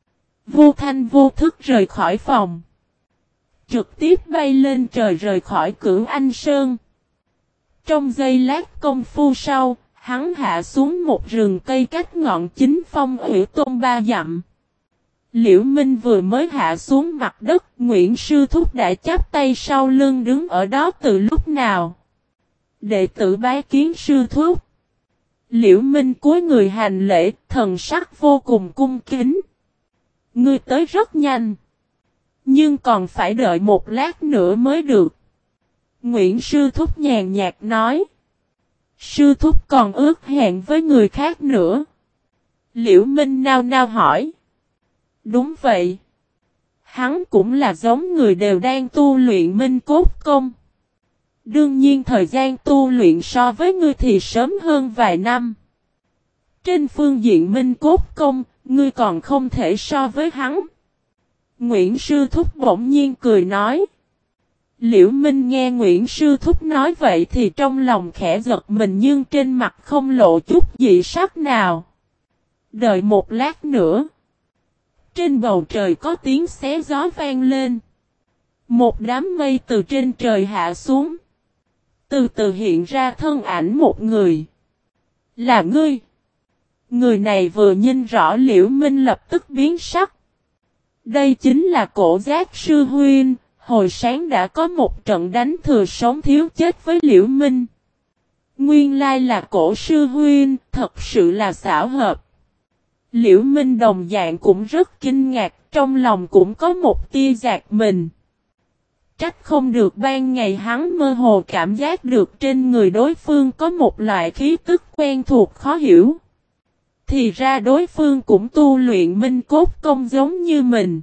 Vô thanh vô thức rời khỏi phòng. Trực tiếp bay lên trời rời khỏi Cửu Anh Sơn. Trong giây lát công phu sau, hắn hạ xuống một rừng cây cách ngọn chính phong Hủy Tôn 3 dặm. Liễu Minh vừa mới hạ xuống mặt đất, Nguyễn Sư Thúc đã chắp tay sau lưng đứng ở đó từ lúc nào. Đệ tử bái kiến Sư Thúc. Liễu Minh cúi người hành lễ, thần sắc vô cùng cung kính. Ngươi tới rất nhanh. Nhưng còn phải đợi một lát nữa mới được. Nguyễn Sư Thúc nhàn nhạt nói. Sư Thúc còn ước hẹn với người khác nữa. Liễu Minh nao nao hỏi. Đúng vậy. Hắn cũng là giống người đều đang tu luyện minh cốt công. Đương nhiên thời gian tu luyện so với ngươi thì sớm hơn vài năm. Trên phương diện minh cốt công, ngươi còn không thể so với hắn. Nguyễn Sư Thúc bỗng nhiên cười nói. Liễu Minh nghe Nguyễn Sư Thúc nói vậy thì trong lòng khẽ giật mình nhưng trên mặt không lộ chút dị sắc nào. Đợi một lát nữa. Trên bầu trời có tiếng xé gió vang lên. Một đám mây từ trên trời hạ xuống. Từ từ hiện ra thân ảnh một người. Là ngươi. Người này vừa nhìn rõ Liễu Minh lập tức biến sắc. Đây chính là Cổ Giác Sư Huynh, hồi sáng đã có một trận đánh thừa sống thiếu chết với Liễu Minh. Nguyên lai là Cổ Sư Huynh, thật sự là xảo hợp. Liễu Minh đồng dạng cũng rất kinh ngạc, trong lòng cũng có một tia giạt mình. Trách không được ban ngày hắn mơ hồ cảm giác được trên người đối phương có một loại khí tức quen thuộc khó hiểu. Thì ra đối phương cũng tu luyện minh cốt công giống như mình.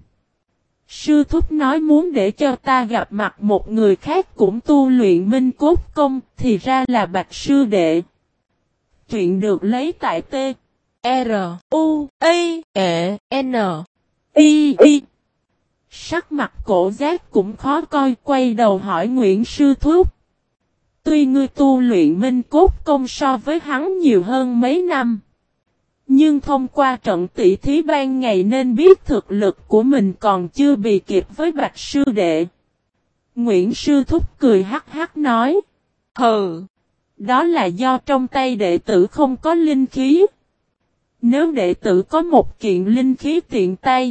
Sư Thúc nói muốn để cho ta gặp mặt một người khác cũng tu luyện minh cốt công, thì ra là Bạch Sư Đệ. Truyện được lấy tại T. R. U. A. E. N. I. I. Sắc mặt Cổ Giác cũng khó coi, quay đầu hỏi Nguyễn Sư Thúc. Tuy ngươi tu luyện minh cốt công so với hắn nhiều hơn mấy năm. Nhưng thông qua trận tỷ thí ban ngày nên biết thực lực của mình còn chưa bị kịp với Bạch Sư Đệ. Nguyễn Sư Thúc cười hắc hắc nói. Hừ, đó là do trong tay đệ tử không có linh khí. Nếu đệ tử có một kiện linh khí tiện tay,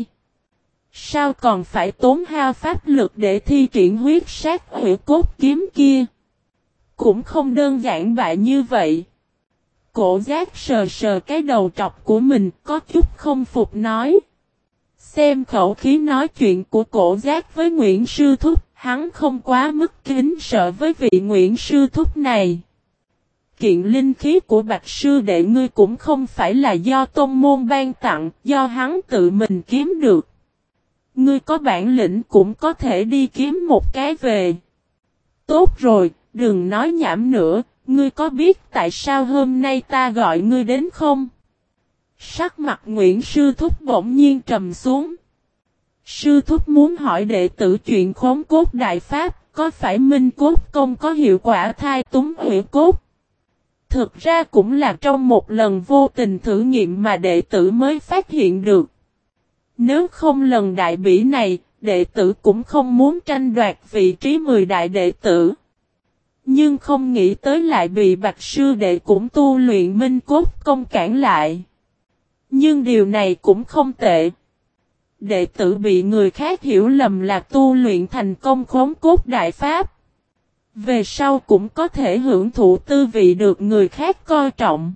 sao còn phải tốn hao pháp lực để thi triển huyết sát hủy cốt kiếm kia? Cũng không đơn giản bại như vậy. Cổ Giác sờ sờ cái đầu trọc của mình có chút không phục nói. Xem khẩu khí nói chuyện của Cổ Giác với Nguyễn Sư Thúc, hắn không quá mức kính sợ với vị Nguyễn Sư Thúc này. Kiện linh khí của Bạch Sư Đệ ngươi cũng không phải là do tôn môn ban tặng, do hắn tự mình kiếm được. Ngươi có bản lĩnh cũng có thể đi kiếm một cái về. Tốt rồi, đừng nói nhảm nữa, Ngươi có biết tại sao hôm nay ta gọi ngươi đến không? Sắc mặt Nguyễn Sư Thúc bỗng nhiên trầm xuống. Sư Thúc muốn hỏi đệ tử chuyện khống cốt đại pháp, có phải Minh Cốt Công có hiệu quả thai túng hủy cốt? Thực ra cũng là trong một lần vô tình thử nghiệm mà đệ tử mới phát hiện được. Nếu không lần đại bỉ này, đệ tử cũng không muốn tranh đoạt vị trí 10 đại đệ tử. Nhưng không nghĩ tới lại bị Bạch Sư Đệ cũng tu luyện Minh Cốt Công cản lại. Nhưng điều này cũng không tệ. Đệ tử bị người khác hiểu lầm là tu luyện thành công khống cốt đại pháp. Về sau cũng có thể hưởng thụ tư vị được người khác coi trọng.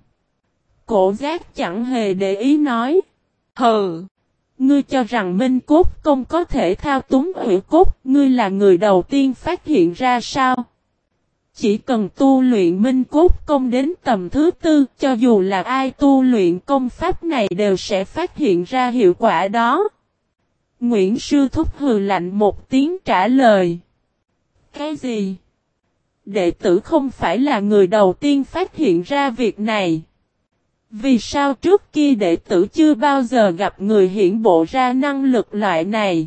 Cổ Giác chẳng hề để ý nói. Hừ! Ngươi cho rằng Minh Cốt Công có thể thao túng hủy cốt, ngươi là người đầu tiên phát hiện ra sao? Chỉ cần tu luyện Minh Cốt Công đến tầm thứ 4, cho dù là ai tu luyện công pháp này đều sẽ phát hiện ra hiệu quả đó. Nguyễn Sư Thúc hừ lạnh một tiếng trả lời. Cái gì? Đệ tử không phải là người đầu tiên phát hiện ra việc này. Vì sao trước kia đệ tử chưa bao giờ gặp người hiển bộ ra năng lực loại này?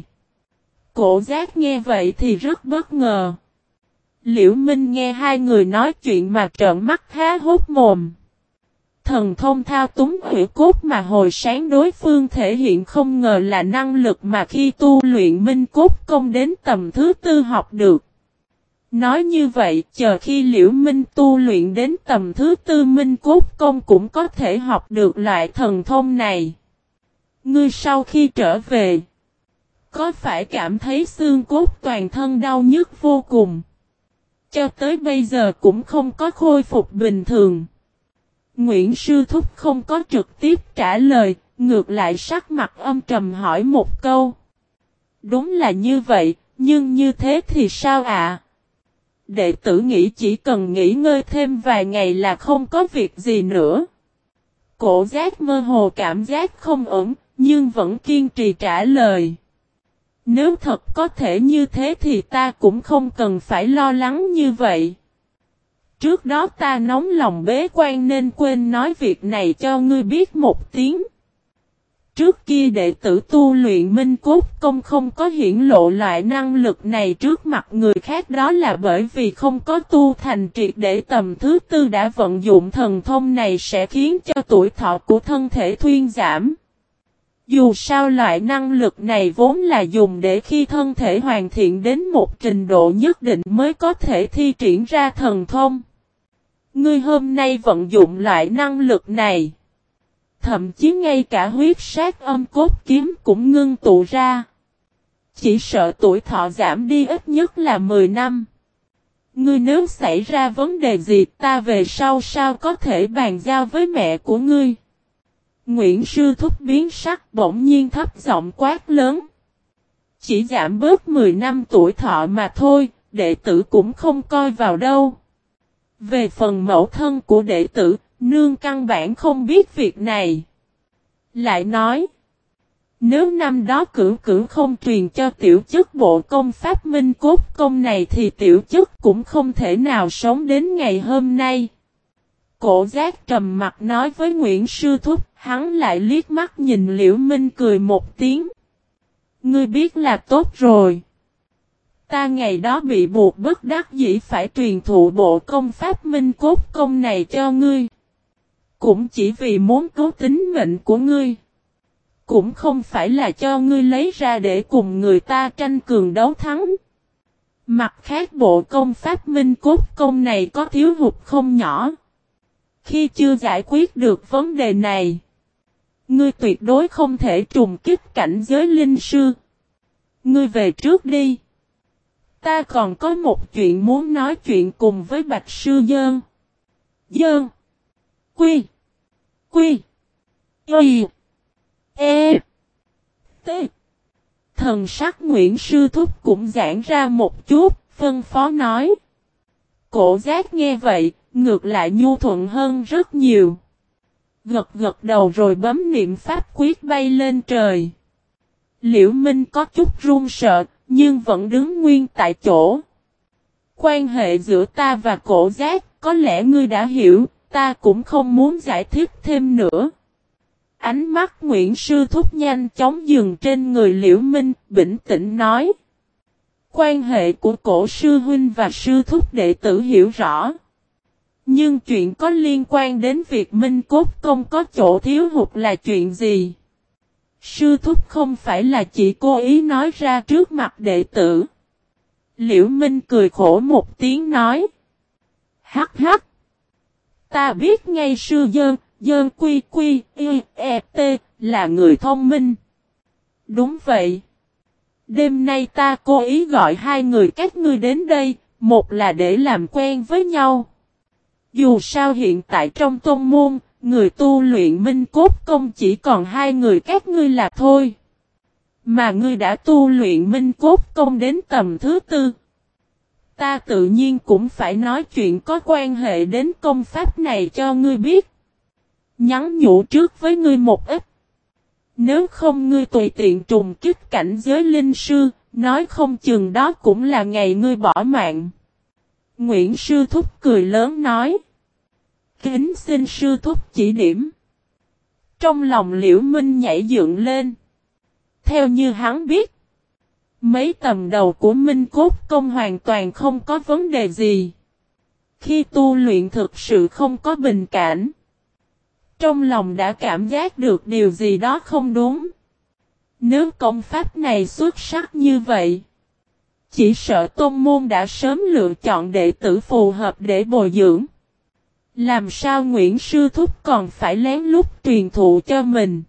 Cổ Giác nghe vậy thì rất bất ngờ. Liễu Minh nghe hai người nói chuyện mà trợn mắt há hốt mồm. Thần thông thao túng hủy cốt mà hồi sáng đối phương thể hiện không ngờ là năng lực mà khi tu luyện Minh Cốt Công đến tầm thứ 4 học được. Nói như vậy, chờ khi Liễu Minh tu luyện đến tầm thứ 4 Minh Cốt Công cũng có thể học được loại thần thông này. Ngươi sau khi trở về, có phải cảm thấy xương cốt toàn thân đau nhức vô cùng? Cho tới bây giờ cũng không có khôi phục bình thường. Nguyễn Sư Thúc không có trực tiếp trả lời, ngược lại sắc mặt âm trầm hỏi một câu. Đúng là như vậy, nhưng như thế thì sao ạ? Đệ tử nghĩ chỉ cần nghỉ ngơi thêm vài ngày là không có việc gì nữa. Cổ Giác mơ hồ cảm giác không ổn, nhưng vẫn kiên trì trả lời. Nếu thật có thể như thế thì ta cũng không cần phải lo lắng như vậy. Trước đó ta nóng lòng bế quan nên quên nói việc này cho ngươi biết một tiếng. Trước kia đệ tử tu luyện Minh Cốt Công không có hiển lộ loại năng lực này trước mặt người khác, đó là bởi vì không có tu thành triệt để tầm thứ 4 đã vận dụng thần thông này sẽ khiến cho tuổi thọ của thân thể thuyên giảm. Dù sao loại năng lực này vốn là dùng để khi thân thể hoàn thiện đến một trình độ nhất định mới có thể thi triển ra thần thông. Ngươi hôm nay vận dụng loại năng lực này. Thậm chí ngay cả huyết sát âm cốt kiếm cũng ngưng tụ ra. Chỉ sợ tuổi thọ giảm đi ít nhất là 10 năm. Ngươi nếu xảy ra vấn đề gì ta về sau sao có thể bàn giao với mẹ của ngươi? Nguyễn Sư Thúc biến sắc bỗng nhiên thấp giọng quát lớn. Chỉ giảm bớt 10 năm tuổi thọ mà thôi, đệ tử cũng không coi vào đâu. Về phần mẫu thân của đệ tử, nương căn bản không biết việc này. Lại nói, nếu năm đó cửu không truyền cho tiểu chức bộ công pháp Minh Cốt Công này thì tiểu chức cũng không thể nào sống đến ngày hôm nay. Cổ Giác trầm mặt nói với Nguyễn Sư Thúc, hắn lại liếc mắt nhìn Liễu Minh cười một tiếng. Ngươi biết là tốt rồi. Ta ngày đó bị buộc bất đắc dĩ phải truyền thụ bộ công pháp Minh Cốt Công này cho ngươi. Cũng chỉ vì muốn cứu tính mệnh của ngươi. Cũng không phải là cho ngươi lấy ra để cùng người ta tranh cường đấu thắng. Mặt khác bộ công pháp Minh Cốt Công này có thiếu hụt không nhỏ. Khi chưa giải quyết được vấn đề này, ngươi tuyệt đối không thể trùng kích cảnh giới linh sư. Ngươi về trước đi. Ta còn có một chuyện muốn nói chuyện cùng với Bạch Sư Dơn. Dơn. Quy. Quy. Y. E. T. Thần sắc Nguyễn Sư Thúc cũng giãn ra một chút, phân phó nói. Cổ Giác nghe vậy, ngược lại nhu thuận hơn rất nhiều. Gật gật đầu rồi bấm niệm pháp quyết bay lên trời. Liễu Minh có chút run sợ, nhưng vẫn đứng nguyên tại chỗ. Quan hệ giữa ta và Cổ Giác có lẽ ngươi đã hiểu, ta cũng không muốn giải thích thêm nữa. Ánh mắt Nguyễn Sư Thúc nhanh chóng dừng trên người Liễu Minh, bình tĩnh nói. Quan hệ của cổ sư huynh và sư thúc đệ tử hiểu rõ. Nhưng chuyện có liên quan đến việc Minh Cốt Công có chỗ thiếu hụt là chuyện gì? Sư thúc không phải là chỉ cố ý nói ra trước mặt đệ tử. Liễu Minh cười khổ một tiếng nói. Hắc hắc. Ta biết ngay sư dơn quy quy y e t là người thông minh. Đúng vậy. Đêm nay ta cố ý gọi hai người các ngươi đến đây, một là để làm quen với nhau. Dù sao hiện tại trong tôn môn, người tu luyện Minh Cốt Công chỉ còn hai người các ngươi là thôi. Mà ngươi đã tu luyện Minh Cốt Công đến tầm thứ tư. Ta tự nhiên cũng phải nói chuyện có quan hệ đến công pháp này cho ngươi biết. Nhắn nhủ trước với ngươi một ít. Nếu không ngươi tùy tiện trùng kích cảnh giới linh sư, nói không chừng đó cũng là ngày ngươi bỏ mạng. Nguyễn Sư Thúc cười lớn nói. Kính xin sư thúc chỉ điểm. Trong lòng Liễu Minh nhảy dựng lên. Theo như hắn biết, mấy tầm đầu của Minh Cốt Công hoàn toàn không có vấn đề gì. Khi tu luyện thực sự không có bình cảnh. Trong lòng đã cảm giác được điều gì đó không đúng. Nếu công pháp này xuất sắc như vậy, chỉ sợ tôn môn đã sớm lựa chọn đệ tử phù hợp để bồi dưỡng. Làm sao Nguyễn Sư Thúc còn phải lén lút truyền thụ cho mình?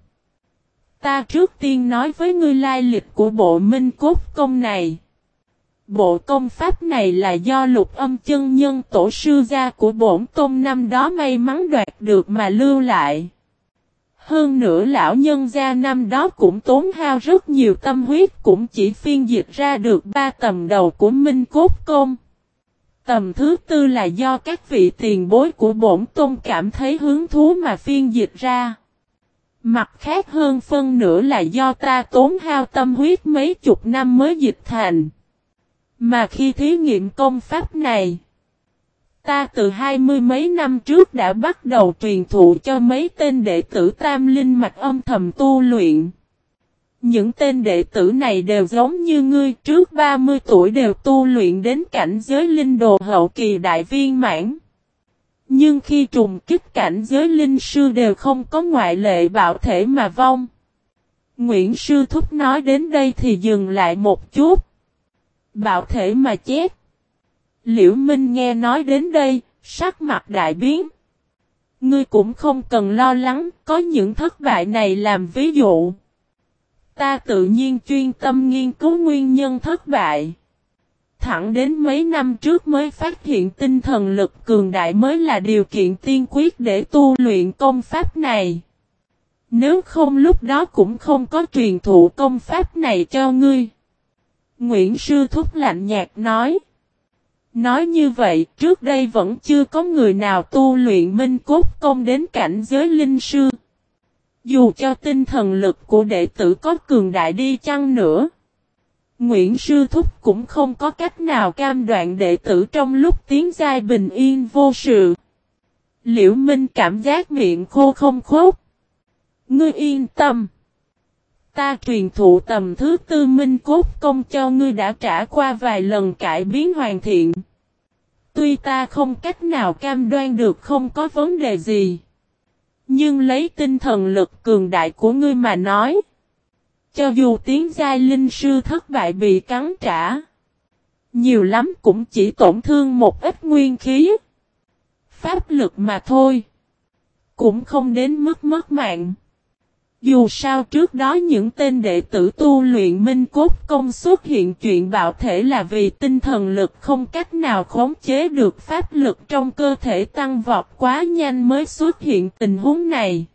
Ta trước tiên nói với ngươi lai lịch của bộ Minh Cốt Công này. Bộ công pháp này là do Lục Âm chân nhân tổ sư gia của bổn tôn năm đó may mắn đoạt được mà lưu lại. Hơn nữa lão nhân gia năm đó cũng tốn hao rất nhiều tâm huyết cũng chỉ phiên dịch ra được 3 tầm đầu của Minh Cốt Công. Tầm thứ tư là do các vị tiền bối của bổn tôn cảm thấy hứng thú mà phiên dịch ra. Mặt khác hơn phân nữa là do ta tốn hao tâm huyết mấy chục năm mới dịch thành. Mà khi thí nghiệm công pháp này, ta từ 20 mấy năm trước đã bắt đầu truyền thụ cho mấy tên đệ tử Tam Linh Mạch âm thầm tu luyện. Những tên đệ tử này đều giống như ngươi, trước 30 tuổi đều tu luyện đến cảnh giới linh đồ hậu kỳ đại viên mãn. Nhưng khi trùng kích cảnh giới linh sư đều không có ngoại lệ bạo thể mà vong. Nguyễn Sư Thúc nói đến đây thì dừng lại một chút. Bạo thể mà chết. Liễu Minh nghe nói đến đây, sắc mặt đại biến. Ngươi cũng không cần lo lắng, có những thất bại này làm ví dụ. Ta tự nhiên chuyên tâm nghiên cứu nguyên nhân thất bại. Thẳng đến mấy năm trước mới phát hiện tinh thần lực cường đại mới là điều kiện tiên quyết để tu luyện công pháp này. Nếu không lúc đó cũng không có truyền thụ công pháp này cho ngươi. Nguyễn Sư Thúc lạnh nhạt nói. Nói như vậy, trước đây vẫn chưa có người nào tu luyện Minh Cốt Công đến cảnh giới linh sư. Dù cho tinh thần lực của đệ tử có cường đại đi chăng nữa, Nguyễn Sư Thúc cũng không có cách nào cam đoan đệ tử trong lúc tiến giai bình yên vô sự. Liễu Minh cảm giác miệng khô không khốt. Ngươi yên tâm. Ta truyền thụ tầm thứ tư Minh Cốt Công cho ngươi đã trả qua vài lần cải biến hoàn thiện. Tuy ta không cách nào cam đoan được không có vấn đề gì. Nhưng lấy tinh thần lực cường đại của ngươi mà nói. Cho dù tiến giai linh sư thất bại bị cắn trả. Nhiều lắm cũng chỉ tổn thương một ít nguyên khí. Pháp lực mà thôi. Cũng không đến mức mất mạng. Dù sao trước đó những tên đệ tử tu luyện Minh Cốt Công xuất hiện chuyện bạo thể là vì tinh thần lực không cách nào khống chế được pháp lực trong cơ thể tăng vọt quá nhanh mới xuất hiện tình huống này.